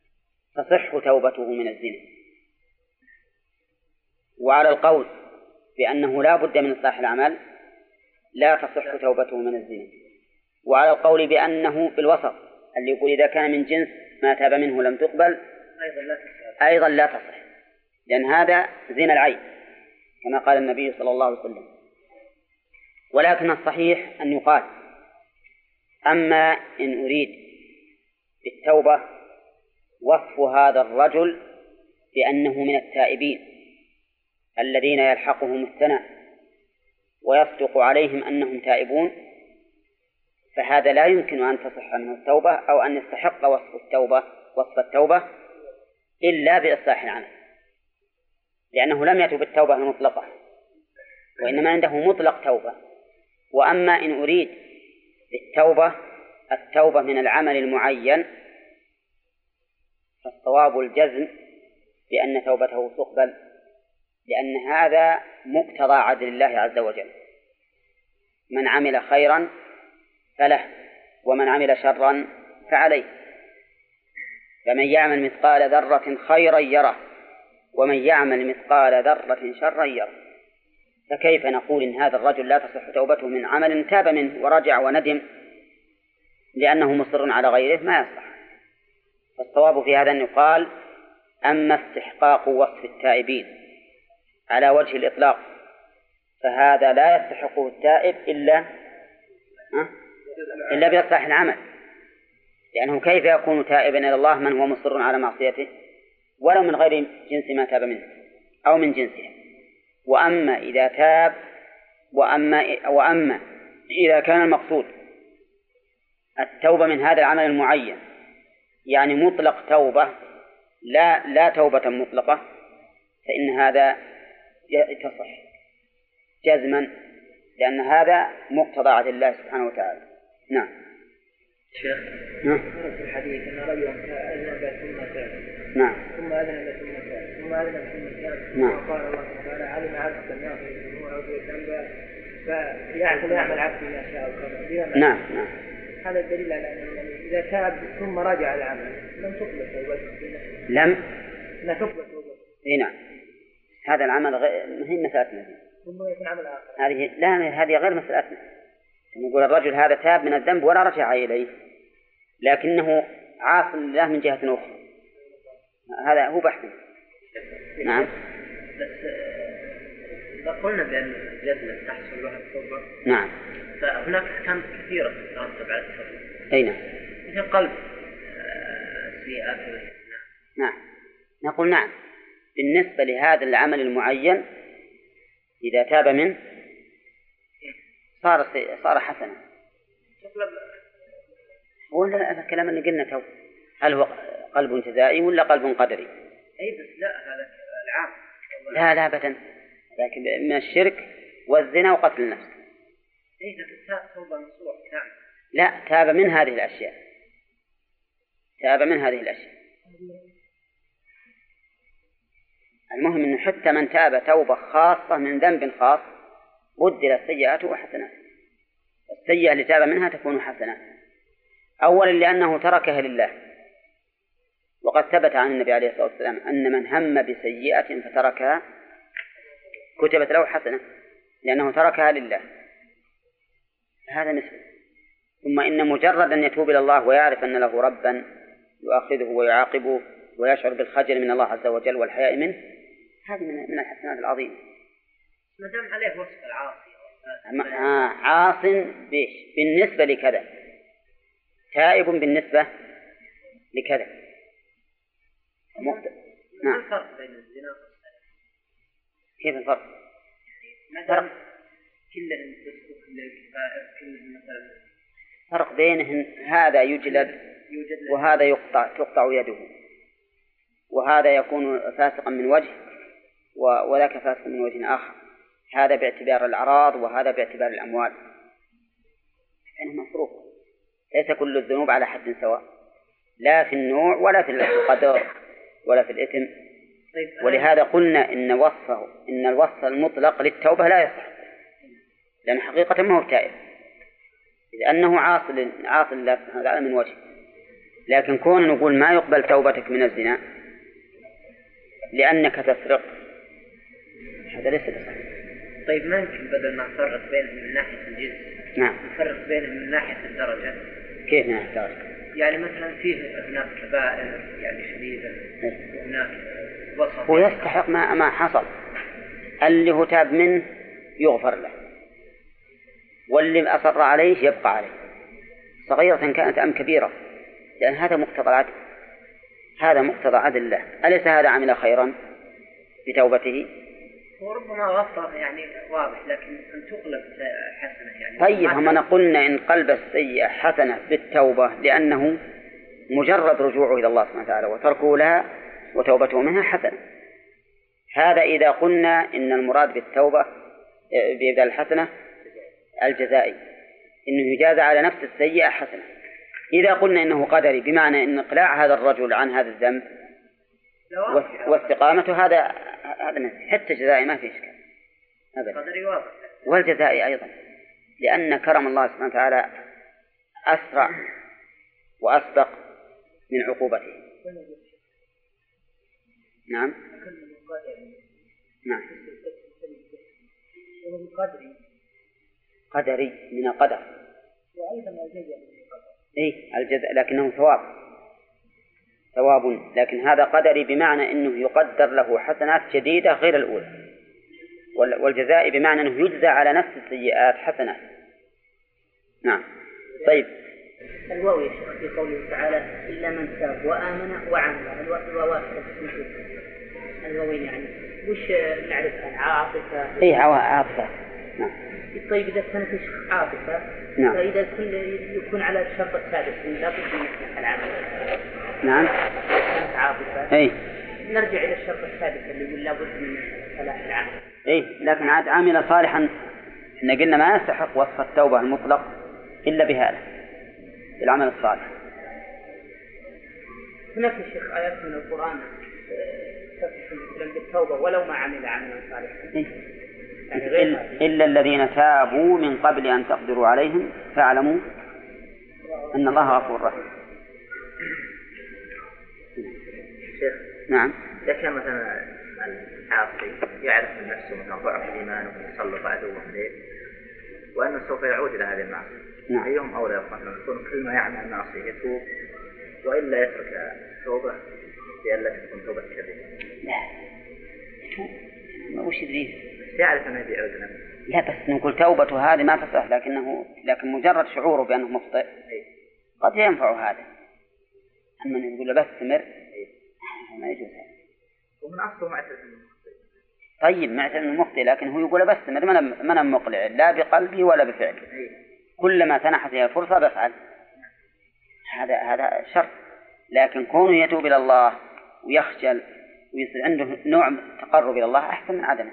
تصح توبته من الزنا. وعلى القول بأنه لا بد من إصلاح العمل لا تصح توبته من الزنا، وعلى القول بأنه بالوسط اللي يقول إذا كان من جنس ما تاب منه لم تقبل أيضا لا تصح، لأن هذا زنا العين كما قال النبي صلى الله عليه وسلم. ولكن الصحيح أن يقال أما إن أريد بالتوبة وصف هذا الرجل بأنه من التائبين الذين يلحقهم الثناء ويصدق عليهم أنهم تائبون، فهذا لا يمكن أن تصح منه التوبة أو أن يستحق وصف التوبة إلا بإصلاح العمل، لأنه لم يتب التوبة المطلقة وإنما عنده مطلق توبة. وأما إن أريد بالتوبة التوبة من العمل المعين فالصواب الجزم بأن توبته تقبل، لأن هذا مقتضى عدل الله عز وجل، من عمل خيرا فله ومن عمل شرا فعليه، فمن يعمل مثقال ذرة خيرا يره ومن يعمل مثقال ذرة شرا يره. فكيف نقول إن هذا الرجل لا تصح توبته من عمل تاب منه ورجع وندم لأنه مصر على غيره؟ ما يصح. فالصواب في هذا أن يقال أما استحقاق وصف التائبين على وجه الإطلاق فهذا لا يستحقه التائب إلا بإصلاح العمل، لأنه كيف يكون تائبا إلى الله من هو مصر على معصيته ولو من غير جنس ما تاب منه أو من جنسه. وأما إذا تاب وأما إذا كان المقصود التوبة من هذا العمل المعين يعني مطلق توبة لا توبة مطلقة، فإن هذا تصح جزما، لأن هذا مقتضى عدل الله سبحانه وتعالى. نعم. شيخ في الحديث أن رجلا أذنب ثم تاب. نعم. ثم أذنب ثم تاب ثم أذنب ثم تاب. نعم. وقال الله تعالى علم عبد أن يغفر الذنوب أو الذنب فيعمل عبد ما شاء وكذا. نعم. هذا الدليل على أن إذا تاب ثم رجع العمل لم تقبل توبته. لا تقبل توبته. نعم. هذا العمل هي مسألتنا. ثم يكون عمل آخر. هذه غير مسألتنا. نقول الرجل هذا تاب من الذنب ولا رجع إليه لكنه عاص لله من جهة أخرى، هذا هو بحث. نعم. بس إذا قلنا بأن الجزم تحصل لها التوبة نعم فهناك أحكام كثيرة تترتب على التوبة. أي نعم. مثل قلب سيئات. نعم. نقول نعم بالنسبة لهذا العمل المعين إذا تاب منه صار حسنا. ولا هذا الكلام اللي قلنا تو هل هو قلب جزائي ولا قلب قدري؟ أي بس لا هذا العام. لا أبدا، لكن من الشرك والزنا وقتل النفس. أي لكن توبة نصوح نعم. لا تاب من هذه الأشياء. المهم أنه حتى من تاب توبة خاصة من ذنب خاص بدل السيئات وحسنات. السيئة اللي تاب منها تكون حسنات، أولا لأنه تركها لله، وقد ثبت عن النبي عليه الصلاة والسلام أن من هم بسيئة فتركها كتبت له حسنة لأنه تركها لله، هذا مثل. ثم إن مجرد أن يتوب إلى الله ويعرف أن له ربا يؤاخذه ويعاقبه ويشعر بالخجل من الله عز وجل والحياء منه، هذه من الحسنات العظيمة. ما دام عليه وصف العاصي عاص بالنسبة لكذا، تائب بالنسبة لكذا. ما الفرق بين الزنا والسرقة؟ كيف الفرق؟ مثلا كلهم تسلك للكبائر كلهم مثلا فرق بينهم، هذا يجلد وهذا تقطع يده، وهذا يكون فاسقا من وجه وذاك فاسق من وجه آخر، هذا باعتبار الأعراض وهذا باعتبار الأموال، فإنه مفروق. ليس كل الذنوب على حد سواء، لا في النوع ولا في القدر ولا في الإثم. ولهذا قلنا إن الوصف المطلق للتوبة لا يصح، لأن حقيقة ما هو تائب، لأنه عاص لله سبحانه وتعالى من وجه. لكن كون نقول ما يقبل توبتك من الزنا لأنك تسرق، هذا ليس بصحيح. طيب ما يمكن بدل ما نفرق بينهم من ناحية الجنس نعم نفرق بينهم من ناحية الدرجة؟ كيف نحتاج؟ يعني مثلا فيه هناك كبائر يعني شديدة وهناك وسط. هو يستحق ما حصل. اللي هو تاب منه يغفر له، واللي أصر عليه يبقى عليه، صغيرة كانت أم كبيرة، لأن هذا مقتضى العدل، هذا مقتضى عدل الله. أليس هذا عمل خيرا بتوبته؟ وربما غفر يعني واضح، لكن أن تقلب حسنة يعني. طيب هم قلنا إن قلب السيئة حسنة بالتوبة لأنه مجرد رجوعه إلى الله سبحانه وتعالى وتركه لها وتوبته منها حسنة. هذا إذا قلنا إن المراد بالتوبة بيبدأ الحسنة الجزائي، إنه يجازى على نفس السيئة حسنة. إذا قلنا إنه قدري بمعنى إن إقلاع هذا الرجل عن هذا الذنب واستقامته هذا حتى جزائي ما في إشكال أبدا، والجزائي أيضا، لأن كرم الله سبحانه وتعالى أسرع وأسبق من عقوبته. نعم نعم قدري من القدر، الجزاء لكنه ثواب، لكن هذا قدري بمعنى أنه يقدر له حسنات جديدة غير الأولى، والجزاء بمعنى أنه يجزى على نفس السيئات حسنات. نعم. طيب الواو يا شيخ في قوله تعالى إلا من تاب وآمن وعمل، الواو الواوين يعني وش نعرفها؟ عاطفة. عاطفة. نعم. طيب إذا كانت عاطفة نعم. فإذا يكون على الشرط السادس لا بد من العمل. نعم. كانت عاطفة. نرجع إلى الشرط السادس اللي يقول لا بد من صلاح العمل. لكن عاد عامل صالحا إحنا قلنا ما يستحق وصف التوبة المطلق إلا بهذا العمل الصالح. هناك يا شيخ آيات من القرآن تفسر بالتوبة ولو ما عمل عملا صالحا. يعني إلا الذين تابوا من قبل أن تقدروا عليهم فاعلموا أن الله غفور رحيم. شيخ. نعم. إذا كان مثلا العاصي يعرف من نفسه مثلا ضعف الإيمان ويسلط عدوه عليه وأنه سوف يعود إلى هذه المعصية. نعم. أيهم أولى مثلا يكون كل ما يعمل المعصية يتوب وإلا يترك توبة لئلا تكون توبة كبيرة. لا وش يدريه؟ يعرف أنه يعود له. لا بس نقول توبته هذه ما تصح، لكن مجرد شعوره بأنه مخطئ قد ينفع هذا. أما نقول له بس استمر ما يجوز هذا. ومن أصله معترف أنه مخطئ. طيب معترف أنه مخطئ لكن هو يقول بس استمر ما أنا مقلع لا بقلبي ولا بفعلي. كلما سنحت هي الفرصة بفعل. هذا شرط. لكن كونه يتوب إلى الله ويخجل ويصير عنده نوع تقرب إلى الله أحسن من عدمه.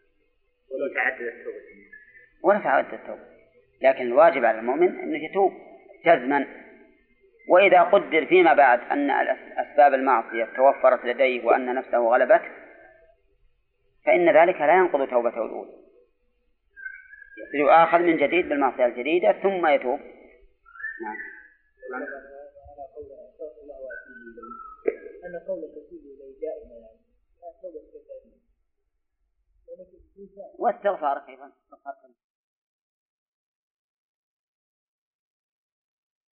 ولا تعدد التوبة. لكن الواجب على المؤمن أنه يتوب جزما. وإذا قدر فيما بعد أن أسباب المعصية توفرت لديه وأن نفسه غلبته فإن ذلك لا ينقض توبته الأولى، يصير آخذ من جديد بالمعصية الجديدة ثم يتوب. نعم. أن قولك فيه إليه دائما لا توبة كذلك واستغفارك أيضا.